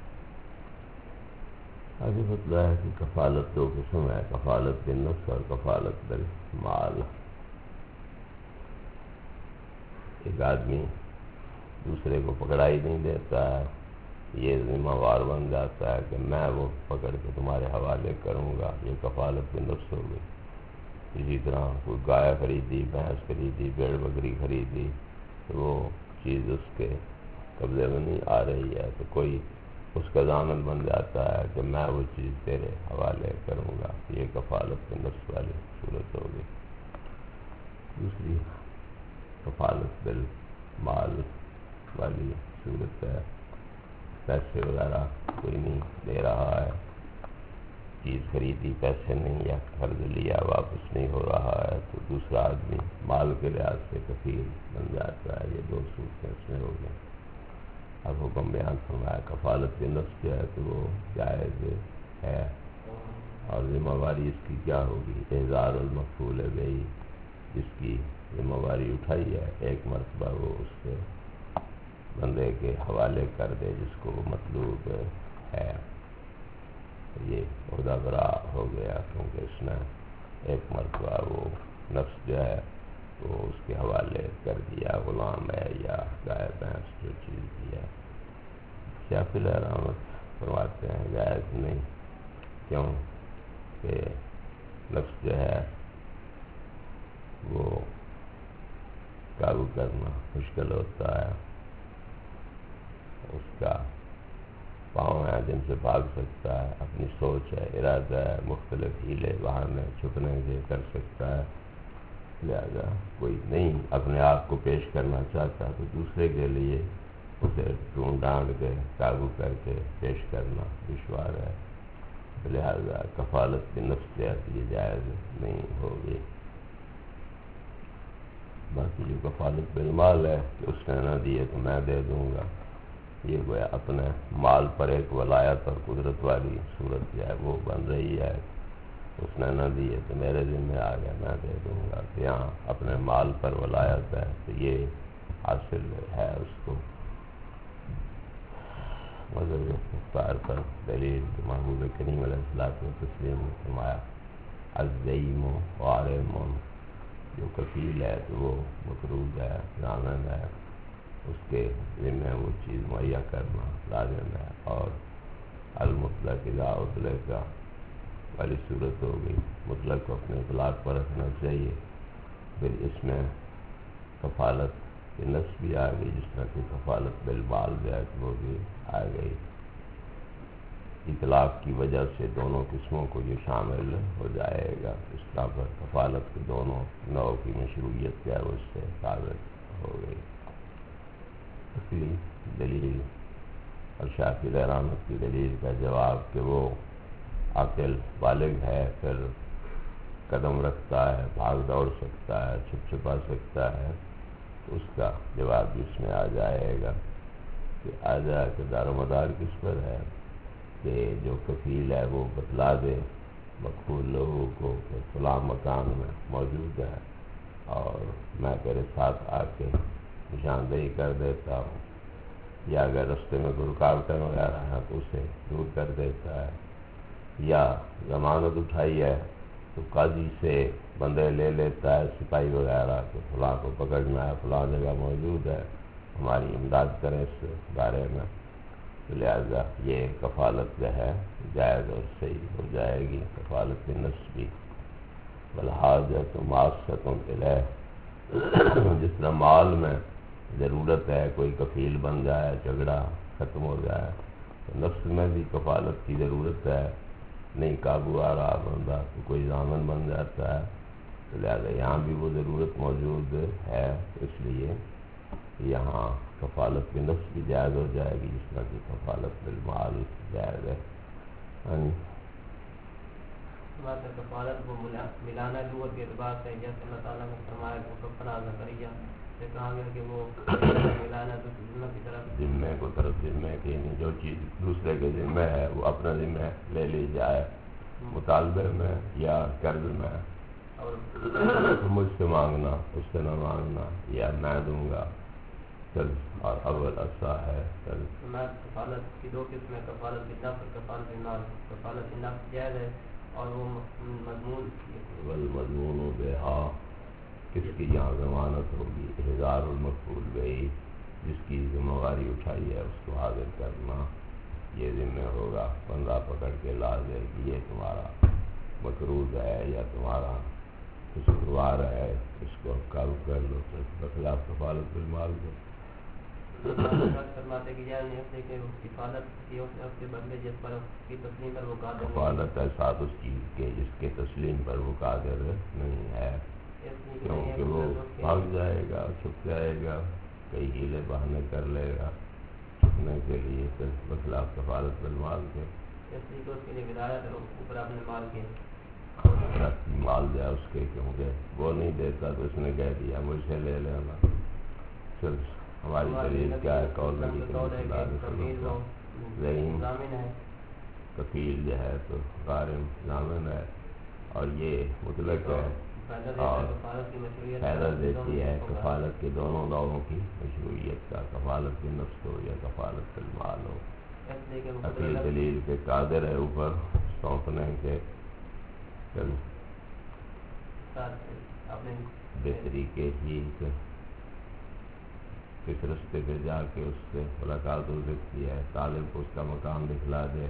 آگے بتلا ہے کہ کفالت دو قسم ہے، کفالت بالنفس اور کفالت بالمال. ایک آدمی دوسرے کو پکڑائی نہیں دیتا ہے، یہ ذمہ وار بن جاتا ہے کہ میں وہ پکڑ کے تمہارے حوالے کروں گا، یہ کفالت بالنفس ہو گئی. اسی طرح کوئی گائے خریدی، بھینس خریدی، بھیڑ بکری خریدی تو وہ چیز اس کے قبضے میں نہیں آ رہی ہے تو کوئی اس کا ضامن بن جاتا ہے کہ میں وہ چیز تیرے حوالے کروں گا، یہ کفالت بالنفس والی صورت ہو گئی. دوسری کفالت بالمال والی صورت ہے، پیسے وغیرہ کوئی نہیں دے رہا ہے، چیز خریدی پیسے نہیں یا قرض لیا واپس نہیں ہو رہا ہے تو دوسرا آدمی مال کے لحاظ سے کفیل بن جاتا ہے. یہ دو صورتیں اس میں ہو گئیں. اب حکم بیان فرمایا کفالت بالنفس جو ہے تو وہ جائز ہے اور ذمہ داری اس کی کیا ہوگی؟ احضار المکفول بہی، جس کی ذمہ داری اٹھائی ہے ایک مرتبہ وہ اس سے بندے کے حوالے کر دے جس کو وہ مطلوب ہے. یہ عہدہ برا ہو گیا کیونکہ اس نے ایک مرتبہ وہ نفس جو ہے وہ اس کے حوالے کر دیا، غلام ہے یا گائے بھینس جو چیز دی ہے. شافعی رحمت فرماتے ہیں جائز نہیں، کیوں کہ نفس جو ہے وہ قابو کرنا مشکل ہوتا ہے. اس کا پاؤں ہے جن سے بھاگ سکتا ہے، اپنی سوچ ہے، ارادہ ہے، مختلف ہیلے بہانے چھپنے سے کر سکتا ہے. لہذا کوئی نہیں اپنے آپ کو پیش کرنا چاہتا تو دوسرے کے لیے اسے ڈھونڈ ڈانڈ کے قابو کر کے پیش کرنا دشوار ہے. لہذا کفالت بالنفس یہ جائز نہیں ہوگی. باقی جو کفالت بالمال ہے کہ اس نے نہ دیے تو میں دے دوں گا، یہ گویا اپنے مال پر ایک ولایت اور قدرت والی صورت جو ہے وہ بن رہی ہے. اس نے نہ دیے تو میرے ذمہ آ گیا، میں دے دوں گا. تو یہاں اپنے مال پر ولایت ہے تو یہ حاصل ہے اس کو. مذہب مختار پر دلیل محبوب کریم علیہ الصلوۃ والتسلیم نے فرمایا الزعیم غارم، جو کفیل ہے تو وہ مقروض ہے، ضامن ہے، اس کے ذمہ وہ چیز مہیا کرنا لازم ہے. اور المطلق اذا اطلق والی صورت ہو گئی، مطلق کو اپنے اطلاق پر رکھنا چاہیے. پھر اس میں کفالت بالنفس بھی آ گئی، جس میں کہ کفالت بالمال جو ہے وہ بھی آ گئی. اطلاق کی وجہ سے دونوں قسموں کو یہ شامل ہو جائے گا. اس طرح پر کفالت کے دونوں نوع کی مشروعیت کیا ہے اس سے ثابت ہو گئی. اصلی دلیل اور شافعی رحمت کی دلیل کا جواب کہ وہ عاقل بالغ ہے، پھر قدم رکھتا ہے، بھاگ دوڑ سکتا ہے، چھپ چھپا سکتا ہے، تو اس کا جواب بھی اس میں آ جائے گا کہ آ جائے کہ دار و مدار کس پر ہے کہ جو کفیل ہے وہ بتلا دے مقبول لوگوں کو کہ فلاں مکان میں موجود ہے اور میں تیرے ساتھ آ کے نشاندہی کر دیتا ہوں، یا اگر رستے میں کوئی رکاوٹیں وغیرہ ہیں تو اسے دور کر دیتا ہے، یا ضمانت اٹھائی ہے تو قاضی سے بندے لے لیتا ہے سپاہی وغیرہ کہ فلاں کو پکڑنا ہے، فلاں جگہ موجود ہے، ہماری امداد کریں اس بارے میں، تو لہٰذا یہ کفالت جو ہے جائز اور صحیح ہو جائے گی۔ کفالت نسبی والحاجۃ ماسۃ الیہ، جس طرح مال میں ضرورت ہے کوئی کفیل بن جائے، جھگڑا ختم ہو جائے، تو نفس میں بھی کفالت کی ضرورت ہے، نہیں قابو آ رہا بندہ تو کوئی ضامن بن جاتا ہے، تو لہٰذا یہاں بھی وہ ضرورت موجود ہے، اس لیے یہاں کفالت کی نفس بھی جائز ہو جائے گی جس طرح کی کفالت بالمال جائز ہے۔ کفالت کو ملانا لغت کے اعتبار سے، جیسے اللہ تعالیٰ نے فرمایا کہ کفنا زکریا سے کہا گیا کہ وہ ملانا تو ذمہ کی طرف، ذمے کو طرف ذمے کی نہیں، جو چیز دوسرے کے ذمے ہے وہ اپنا ذمہ لے لی جائے، مطالبے میں یا قرض میں، اور مجھ سے مانگنا، اس سے نہ مانگنا، یا میں دوں گا قرض، اور اول اصح ہے قرض۔ میں کفالت کی دو قسمیں، کفالت نفس، کفالت مال۔ کفالت نفس جائز ہے اور وہ مضمون والمضمون بہا، کس کی یہاں ضمانت ہوگی، احضار المقبول بہی، جس کی ذمہ داری اٹھائی ہے اس کو حاضر کرنا، یہ ذمہ ہوگا، بندہ پکڑ کے لا دے کہ یہ تمہارا مقروض ہے یا تمہارا خوشگوار ہے، اس کو قابو کر لو، بخلاف کفالت بالمال کو۔ فرماتے کہ یعنی اس کہ کفالت کی اس کے بدلے جس پر کی تسلیم پر وہ قادر نہیں، کفالت ہے ساتھ اس چیز کے جس کے تسلیم پر وہ قادر نہیں ہے، کیونکہ وہ بھاگ جائے گا، چھپ جائے گا، کئی ہیلے بہانے کر لے گا چھپنے کے لیے، بخلاف کفالت بالمال کے۔ اس لیے کہ اس کے لیے ولایت ہے اوپر اپنے مال کے، مال دیا اس کے، کیونکہ وہ نہیں دیتا تو اس نے کہہ دیا مجھ سے لے لینا۔ پھر ہماری دلیل کیا ہے؟ قول نبی کریم صلی اللہ علیہ وسلم کو ضعیم ضامن ہے، کفیل جو ہے تو غارم ضامن ہے، اور یہ مطلق ہے اور فائدہ دیتی ہے کفالت کے دونوں دوروں کی مشروعیت کا، کفالت کے نفس ہو یا کفالت بالمال ہو۔ کفیل دلیل کے قادر ہے اوپر سونپنے کے، بہتری کے ہی کس رستے پہ جا کے اس سے ملاقات ہو سکتی ہے، طالب کو اس کا مقام دکھلا دے،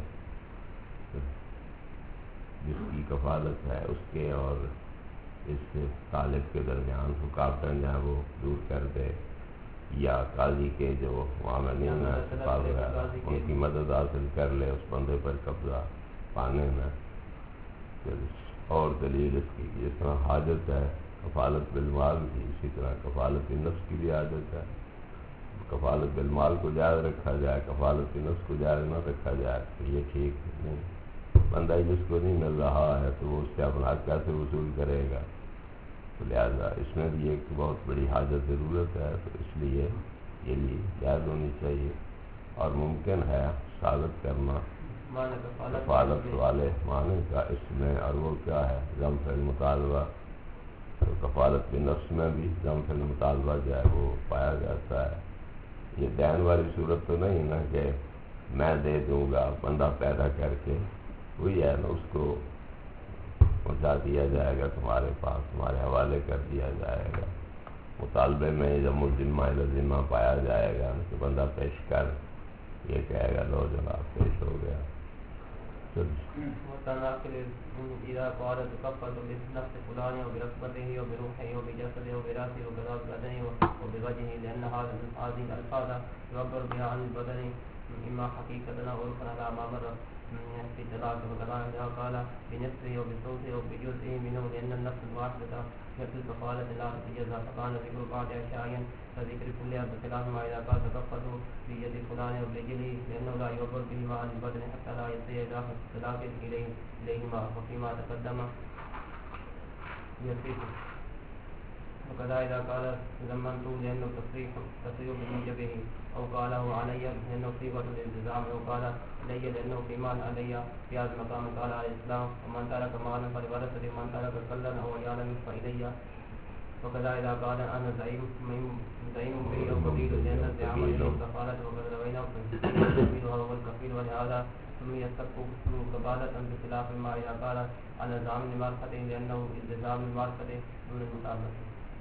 جس کی کفالت ہے اس کے اور اس طالب کے درمیان رکاوٹیں جائیں وہ دور کر دے، یا قاضی کے جو معاملین ہیں سپاہ وغیرہ ان کی مدد حاصل کر لے اس بندے پر قبضہ پانے میں۔ اور دلیل اس کی جس طرح حاجت ہے کفالت بالمال کی، اسی طرح کفالت نفس کی بھی حاجت ہے، کفالت بالمال کو جائز رکھا جائے، کفالت نفس کو جائز نہ رکھا جائے تو یہ ٹھیک نہیں، بندہ جس کو نہیں مل رہا ہے تو وہ اس سے اپنا حق کیسے وصول کرے گا، تو لہٰذا اس میں بھی ایک بہت بڑی حاجت ضرورت ہے، تو اس لیے یہ بھی جائز ہونی چاہیے، اور ممکن ہے ثابت کرنا کفالت والے معنی کا اس میں، اور وہ کیا ہے ضم فعل مطالبہ، تو کفالت کے نفس میں بھی ضم فعل مطالبہ جو ہے وہ پایا جاتا ہے۔ یہ دین والی صورت تو نہیں نا کہ میں دے دوں گا، بندہ پیدا کر کے وہی ہے نا، اس کو پہنچا دیا جائے گا تمہارے پاس، تمہارے حوالے کر دیا جائے گا، مطالبے میں جب الذمہ لذمہ پایا جائے گا تو بندہ پیش کر یہ کہے گا لو جناب پیش ہو گیا۔ إذا قالت كفرت بنفس فلان وبركبته وبروحه وبجسده وبرأسه وببدنه وبوجهه، لأن هذه الألفاظ يعبر بها عن البدن إما حقيقة أو عرفا على ما مر في طلاق وكذا قال بنصفه وبثلثه وبجزء منه لأن النفس الواحدة في الكفالة لا تتجزأ فكان ذكر بعض أشياء فذكر كلها بخلاف ما إذا قال تكفلوا بيد فلان ورجله لأنه لا يعبر بهما عن البدن حتى لا يصير اختلاف إليهما وفيما تقدم يصير وكذا إذا قال ضمنته لأنه تصريح بموجبه أو قاله علي لأنه صيغة الالتزام أو قال علي لأنه في مال علي في هذا المقام قال على الإسلام ومن ترك مالا فلورثته ومن ترك كلا أو عيالا فإلي وكذا إذا قال أنا زعيم به أو قبيل لأن الزعامة إليه كفالة وقد روينا القبيل وهو الكفيل ولهذا سمي السبق كفالة بخلاف ما إذا قال أنا زعم لمعرفته لأنه التزام لمعرفته دون المطابقة.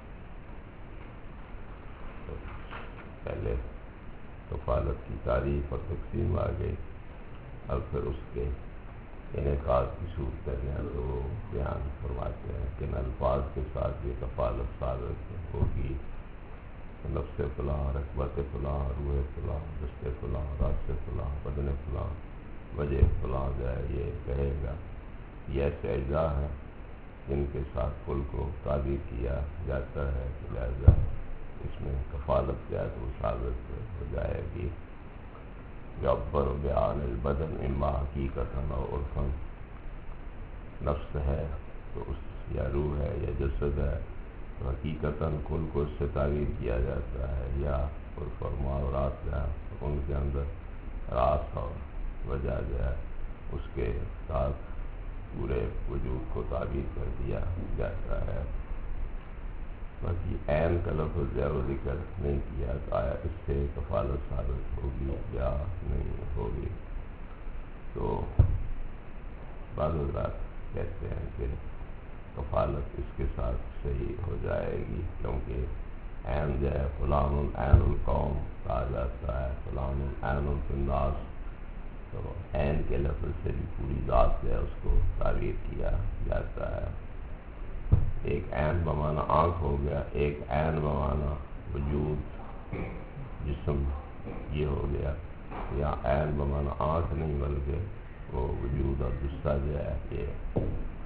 پہلے کفالت کی تعریف اور تقسیم آ گئی، اب پھر اس کے انعقاد کی صورتیں ہیں تو وہ بیان فرماتے ہیں کہ ان الفاظ کے ساتھ یہ کفالت ثابت ہوگی، نفس فلاں، رغبت فلاں، روح فلاں، دست فلاں، راس فلاں، بدن فلاں، وجہ فلاں جائے، یہ کہے گا یہ ایسے اجزاء ہیں جن کے ساتھ کل کو تعبیر کیا جاتا ہے، لہذا اس میں کفالت کیا تو ثابت ہو جائے گی۔ یعبر بیان البدن اما حقیقتاً و عرفاً، نفس ہے تو اس یا روح ہے یا جسد ہے تو حقیقتاً کل کو اس سے تعبیر کیا جاتا ہے، یا عرف اور محاورات جو ہیں ان کے اندر راس اور وجہ جو ہے اس کے ساتھ پورے وجود کو تعبیر کر دیا جاتا ہے۔ باقی عین کا لفظ جو ذکر نہیں کیا تو آیا اس سے کفالت ثابت ہوگی یا نہیں ہوگی؟ تو بعض حضرات کہتے ہیں کہ کفالت اس کے ساتھ صحیح ہو جائے گی، کیونکہ عین جو ہے فلان عین القوم کہا جاتا ہے، فلان عین فی الناس، تو عین کے لفظ سے بھی پوری ذات جو ہے اس کو تعبیر کیا جاتا ہے۔ ایک عین بمعنی آنکھ ہو گیا، ایک عین بمعنی وجود جسم یہ ہو گیا، یا عین بمعنی آنکھ نہیں بلکہ وہ وجود اور دوسرا جو ہے یہ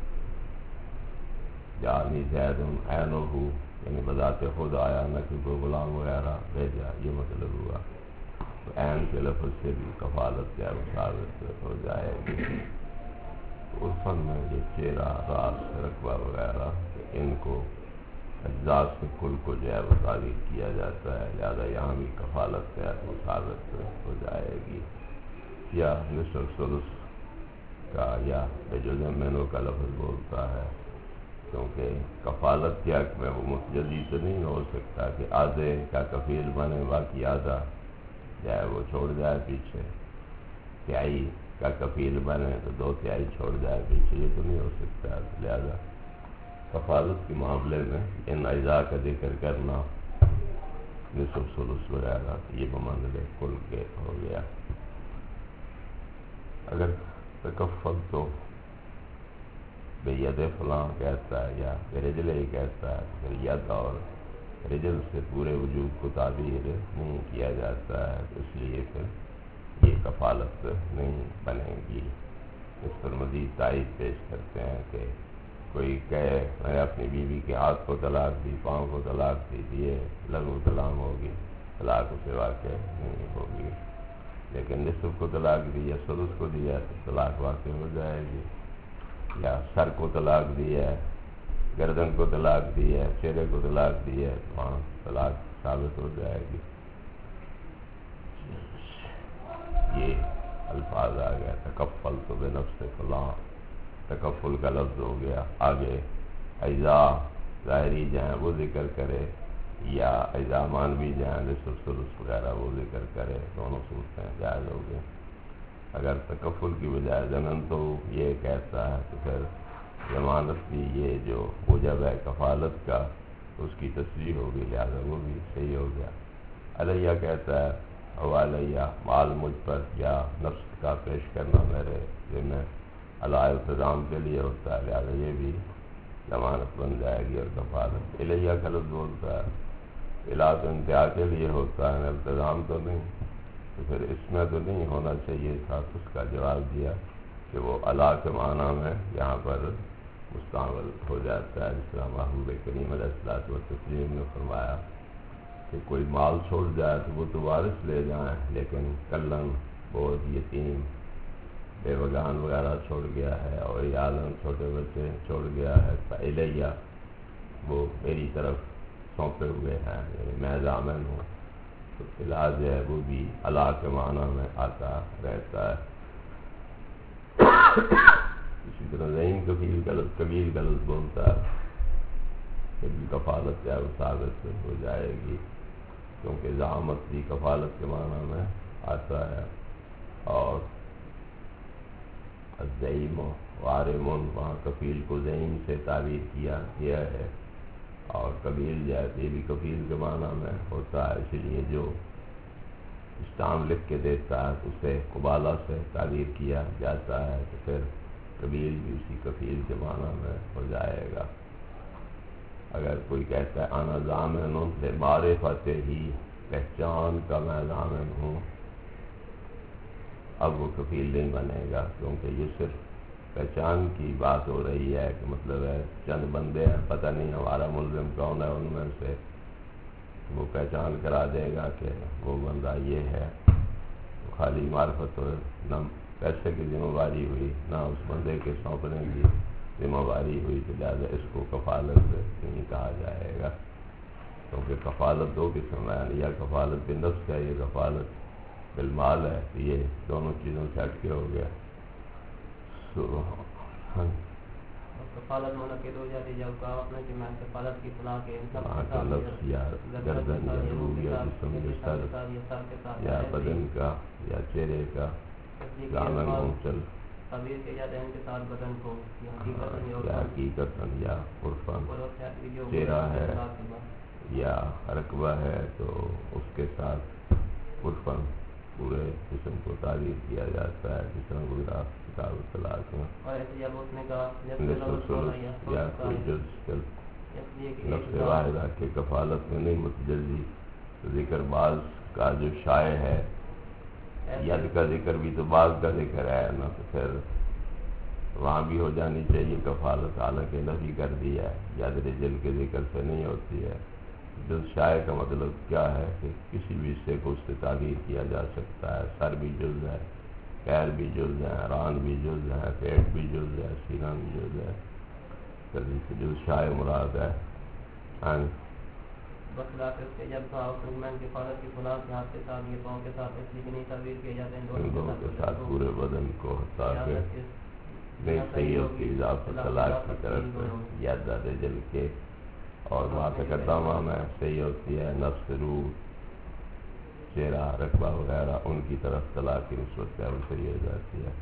جانی زید عینہ، یعنی بذات خود آیا، نہ کہ کوئی غلام وغیرہ بھیجا، یہ مطلب ہوا۔ تو عین کے لفظ سے بھی کفالت کیا ثابت ہو جائے گی۔ عرفاً میں یہ چہرہ، راس، رقبہ وغیرہ ان کو اجزاء سے کل کو جو ہے وہ تعبیر کیا جاتا ہے، لہٰذا یہاں بھی کفالت کیا وہ ثابت ہو جائے گی۔ یا نصف ثلث کا یا بجزء منہ کا لفظ بولتا ہے، کیونکہ کفالت کے حق میں وہ متجدی تو نہیں ہو سکتا کہ آدھے کا کفیل بنے باقی آدھا جائے وہ چھوڑ جائے پیچھے، تہائی کا کفیل بنے تو 2/3 چھوڑ جائے پیچھے، یہ تو نہیں ہو سکتا۔ لہذا کفالت کے معاملے میں ان اجزاء کا ذکر کرنا، نصف ثلث وغیرہ، یہ بمانزلِ کل کے ہو گیا۔ اگر تکفل تو بید فلاں کہتا ہے یا برجل کہتا ہے، پھر ید اور رجل سے پورے وجود کو تعبیر نہیں کیا جاتا ہے، اس لیے پھر یہ کفالت نہیں بنے گی۔ اس پر مزید تائید پیش کرتے ہیں کہ کوئی کہے میں نے اپنی بیوی کے ہاتھ کو طلاق دی، پاؤں کو طلاق دی، یہ لغو کلام ہوگی، طلاق اسے واقع نہیں ہوگی۔ لیکن نصف کو طلاق دی یا ثلث کو دیا تو طلاق واقع ہو جائے گی، یا سر کو طلاق دی ہے، گردن کو طلاق دی ہے، چہرے کو طلاق دی ہے، تو وہاں طلاق ثابت ہو جائے گی۔ یہ الفاظ آ گیا تکفل تو بنفس فلاں، تکفل کا لفظ ہو گیا۔ آگے اجزاء ظاہری جائیں وہ ذکر کرے یا اجزاء مانوی جائیں نصف ثلث وغیرہ وہ ذکر کرے، دونوں صورتیں جائز ہو گئے۔ اگر تکفل کی بجائے ضمن تو یہ کہتا ہے تو پھر ضمانت بھی یہ جو موجب ہے کفالت کا اس کی تصریح ہوگی، لہذا وہ بھی صحیح ہو گیا۔ علیہ کہتا ہے او علیہ مال مجھ پر، یا نفس کا پیش کرنا میرے ذمہ علی التزام کے لیے ہوتا ہے، لہذا یہ بھی ضمانت بن جائے گی اور کفالت۔ علیہ کا لفظ بولتا ہے، الہ تو انتہا کے لیے ہوتا ہے، التزام تو نہیں، تو پھر اس میں تو نہیں ہونا چاہیے تھا، اس کا جواب دیا کہ وہ اللہ کے معنی میں یہاں پر مستعمل ہو جاتا ہے. جس طرح محبوب کریم علیہ الصلوۃ والتسلیم نے فرمایا کہ کوئی مال چھوڑ جائے تو وہ تو وارث لے جائیں، لیکن کلن بوجھ یتیم بیوگان وغیرہ چھوڑ گیا ہے اور عیالن چھوٹے بچے چھوڑ گیا ہے فإلیہ، وہ میری طرف سونپے ہوئے ہیں، یعنی میں ضامن ہوں. تو علاج ہے وہ بھی اللہ کے معنی میں آتا رہتا ہے. اسی طرح ذہین کبیر غلط بولتا ہے، پھر بھی کفالت کیا وہ ثابت ہو جائے گی، کیونکہ زعامت بھی کفالت کے معنی میں آتا ہے. اور الزعیم وارم، وہاں کفیل کو زعیم سے تعبیر کیا گیا ہے، اور کبیل جائے یہ بھی کفیل کے معنی میں ہوتا ہے. اسی لیے جو اسٹام لکھ کے دیتا ہے اسے قبالہ سے تعبیر کیا جاتا ہے، تو پھر کبیل بھی اسی کفیل کے معنی میں ہو جائے گا. اگر کوئی کہتا ہے انا ضامن لمعرفت ہی، پہچان کا میں ضامن ہوں، اب وہ کفیل نہیں بنے گا، کیونکہ یہ صرف پہچان کی بات ہو رہی ہے کہ مطلب ہے چند بندے ہیں، پتہ نہیں ہمارا ملزم کون ہے ان میں سے، وہ پہچان کرا دے گا کہ وہ بندہ یہ ہے. خالی معرفت ہو، نہ پیسے کی ذمہ داری ہوئی نہ اس بندے کے سونپنے کی ذمہ داری ہوئی، تو لہٰذا اس کو کفالت نہیں کہا جائے گا. کیونکہ کفالت دو قسم ہے، یا کفالت بنفس ہے، یہ کفالت بالمال ہے. یہ دونوں چیزوں سے ہٹ کے ہو گیا. کفالت منعقد ہو جاتی جب کہا آپ نے کہ میں کفالت کی فلاں کے لفظ یا گردن یا روح یا جسم یا سر یا بدن کا یا چہرے کا ضامن ہوں چل تعبیر کے جاتے ہیں ان کے ساتھ بدن کو یا حقیقتاً یا عرفاً چہرہ ہے یا رقبہ ہے تو اس کے ساتھ عرفاً پورے جسم کو تعبیر کیا جاتا ہے، جس طرح گزرا کتاب الطلاق میں. یا کوئی جز نفس واحدہ کے کفالت میں نہیں متجزی ذکر بعض کا جو شائع ہے، ید کا ذکر بھی تو بعض کا ذکر ہے نا، تو پھر وہاں بھی ہو جانی چاہیے کفالت، حالانکہ نفی کر دی ہے، ید رجل کے ذکر سے نہیں ہوتی ہے. جز شائع کا مطلب کیا ہے کہ کسی بھی حصے کو اس سے تعبیر کیا جا سکتا ہے. سر بھی جز ہے، پیر بھی جز ہے، ران بھی جز ہے، پیٹ بھی جز ہے، سینہ بھی جز ہے. جز شائع مراد ہے. بخلاف اس کے جب میں کفالت کی فلاں کے ہاتھ کے ساتھ یہ پاؤں کے ساتھ اس لیے نہیں تعبیر کیے جاتے ہیں ان دونوں کے ساتھ پورے بدن کو، تاکہ نہیں صحیح ہوتی اضافت طلاق کی طرف سے یا زیادہ جل کے، اور وہاں تقدمہ میں صحیح ہوتی ہے نفس، روح، چہرہ، رقبہ وغیرہ، ان کی طرف طلاق کی نسبت ہے وہ صحیح ہو جاتی ہے.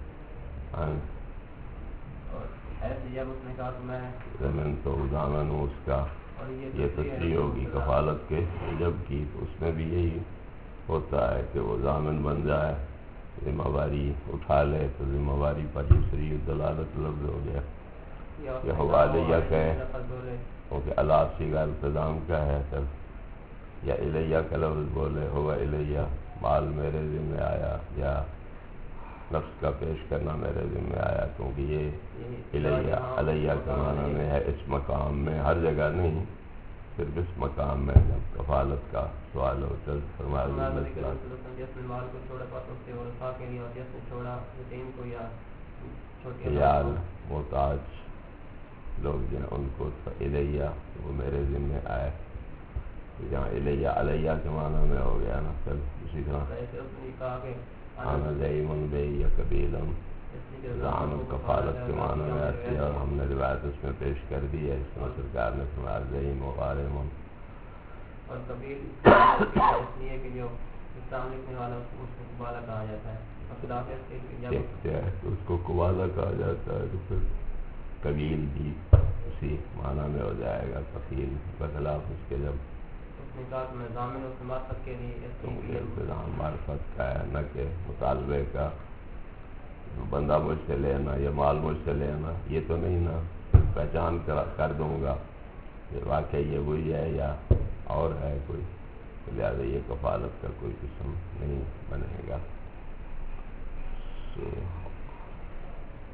ایسے جب اس نے کہا کہ میں زمین تو ضامن ہوں اس کا، یہ تصریح ہوگی کفالت کے جب کی، اس میں بھی یہی ہوتا ہے کہ وہ ضامن بن جائے، ذمہ داری اٹھا لے، تو ذمہ داری پر ہی صریح دلالت لفظ ہو گیا. یہ حوالیہ کا ہے کیونکہ اللہ سیگا التزام کا ہے تب، یا الیہ کا لفظ بولے ہوا الیہ، مال میرے ذمہ آیا، یا نفس کا پیش کرنا میرے ذمہ آیا، کیونکہ یہ الیہ علیہ کا معنی میں ہے اس مقام میں، ہر جگہ نہیں، صرف اس مقام میں جب کفالت کا سوال ہو تو فرمایا جس نے مال کو چھوڑا پاسوں سے ورثاء کے لیے، اور جس نے چھوڑا یتیم کو یا چھوٹے عیال محتاج لوگ جو ہیں ان کو الیہ وہ میرے ذمہ آئے. جہاں الیہ علیہ کے معنی میں ہو گیا نا. پھر اسی طرح آنا ضعیم بے یا قبیلم ضامن کفالت کے معنی میں آتی ہے، اور ہم نے روایت اس میں پیش کر دی ہے، اس میں سرکار نے فرمایا ضعیم و غارم. اور قبیل اس لیے کہ جو اسلام لکھنے والا اس کو قبالہ کہا جاتا ہے، دیکھتے ہیں کہ اس کو قبالہ کہا جاتا ہے، تو پھر قبیل بھی اسی معنی میں ہو جائے گا. کفیل بخلاف اس کے جب اس نے کہا کہ میں ضامن اس معرفت کے لیے انتظام معرفت کا ہے، نہ کہ مطالبے کا، بندہ مجھ سے لینا یا مال مجھ سے لینا، یہ تو نہیں نا، پہچان کر دوں گا کہ واقعی یہ وہی ہے یا اور ہے کوئی، لہٰذا یہ کفالت کا کوئی قسم نہیں بنے گا.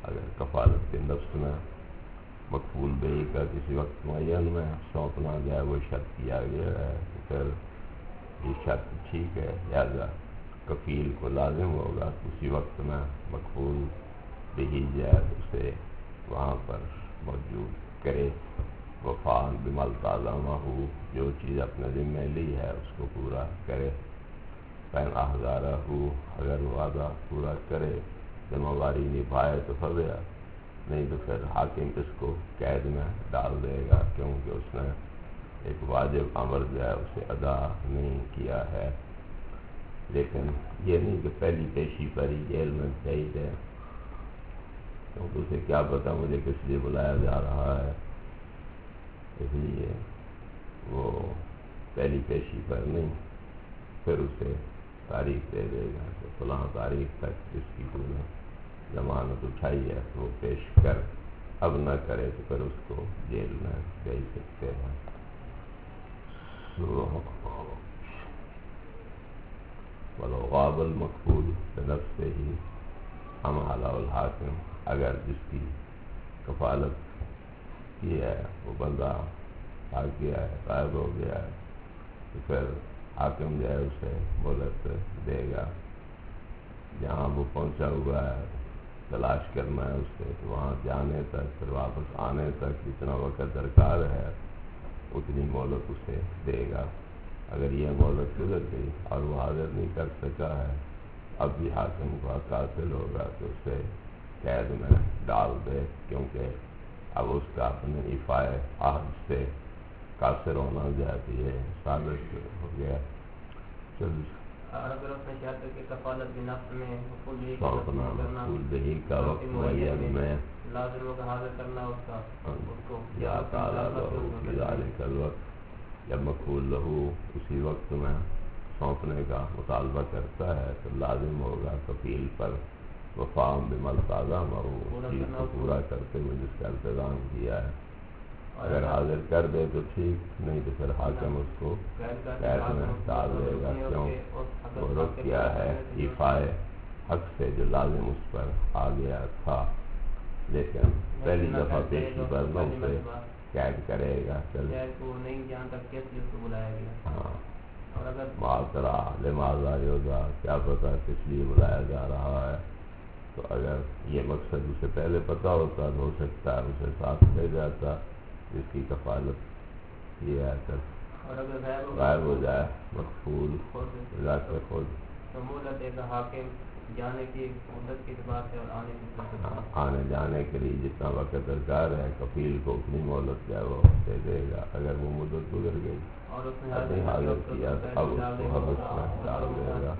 اگر کفالت کے نفس میں مقبول بہی کا کسی وقت معین میں سونپنا گیا وہ شرط کیا گیا ہے تو پھر یہ شرط ٹھیک ہے، لہذا کفیل کو لازم ہوگا اسی وقت میں مقبول بہی جائے اسے وہاں پر موجود کرے، وفان بمل تعلمہ ہو، جو چیز اپنے ذمہ لی ہے اس کو پورا کرے، فین احضارہ ہو، اگر وعدہ پورا کرے، ذمہ داری نبھائے تو فضیا، نہیں تو پھر حاکم اس کو قید میں ڈال دے گا کیونکہ اس نے ایک واجب امر جو ہے اسے ادا نہیں کیا ہے۔ لیکن یہ نہیں کہ پہلی پیشی پر ہی جیل میں بھیج دے، کیونکہ اسے کیا پتہ مجھے کس لیے بلایا جا رہا ہے، اس لیے وہ پہلی پیشی پر نہیں، پھر اسے تاریخ دے دے گا کہ فلاں تاریخ تک جس کی تو نے ضمانت اٹھائی ہے تو وہ پیش کر، اب نہ کرے تو پھر اس کو جیل میں بھیج سکتے ہیں۔ ولو غاب المقبول بنفسہ ہی حملہ الحاکم، اگر جس کی کفالت کی ہے وہ بندہ بھاگ گیا ہے، غائب ہو گیا ہے، تو پھر حاکم جو ہے اسے مہلت دے گا، جہاں وہ پہنچا ہوا ہے تلاش کرنا ہے اس سے، تو وہاں جانے تک پھر واپس آنے تک جتنا وقت درکار ہے اتنی مہلت اسے دے گا۔ اگر یہ مہلت گزر گئی اور وہ حاضر نہیں کر سکا ہے، اب بھی حاکم کو حق حاصل ہوگا تو اسے قید میں ڈال دے، کیونکہ اب اس کا اپنے ایفائے عہد سے قاصر ہونا جاتی ہے، ثابت ہو گیا۔ اور اگر اس نے شرط کی کفالت بنفس میں سونپنا مقبول بہی کا وقت معین میں لازم ہوگا حاضر کرنا اس کا، اس کو یا تعالیٰ لہو فی ذالک الوقت، جب مقبول لہو اسی وقت میں سونپنے کا مطالبہ کرتا ہے تو لازم ہوگا کفیل پر وفام بمل تعلمہ ہو، چیز کو پورا کرتے ہوئے جس کا التزام کیا ہے، اگر حاضر کر دے تو ٹھیک، نہیں تو پھر حاکم اس کو قید میں ڈال دے گا، کیوں وہ رک گیا ہے ایفائے حق سے جو لازم اس پر آ گیا تھا، لیکن پہلی دفعہ پیشی پر نہ اسے قید کرے گا، ہاں معاشرہ لماذا یوزا، کیا پتہ کس لیے بلایا جا رہا ہے، تو اگر یہ مقصد اسے پہلے پتہ ہوتا تو ہو سکتا ہے اسے ساتھ لے جاتا جس کی کفالت کی ہے، غائب ہو جائے مقبول لا کے خود حاکم جانے کی مدت کے اعتبار سے اور آنے جانے کے لیے جتنا وقت درکار ہے کفیل کو اتنی مہلت جو ہے وہ دے دے گا، اگر وہ مدت گزر گئی اور اس نے نہیں حاضر کیا تو اب اس کو حبس میں ڈال دے گا،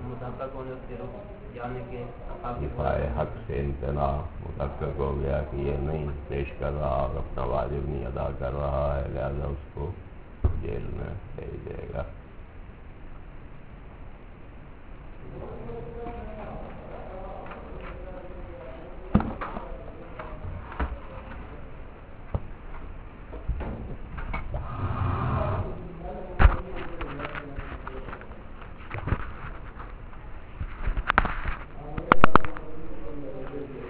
دفاع حق سے امتناع متحقق ہو گیا کہ یہ نہیں پیش کر رہا اور اپنا واجب نہیں ادا کر رہا ہے، لہذا اس کو جیل میں بھیج دے گا۔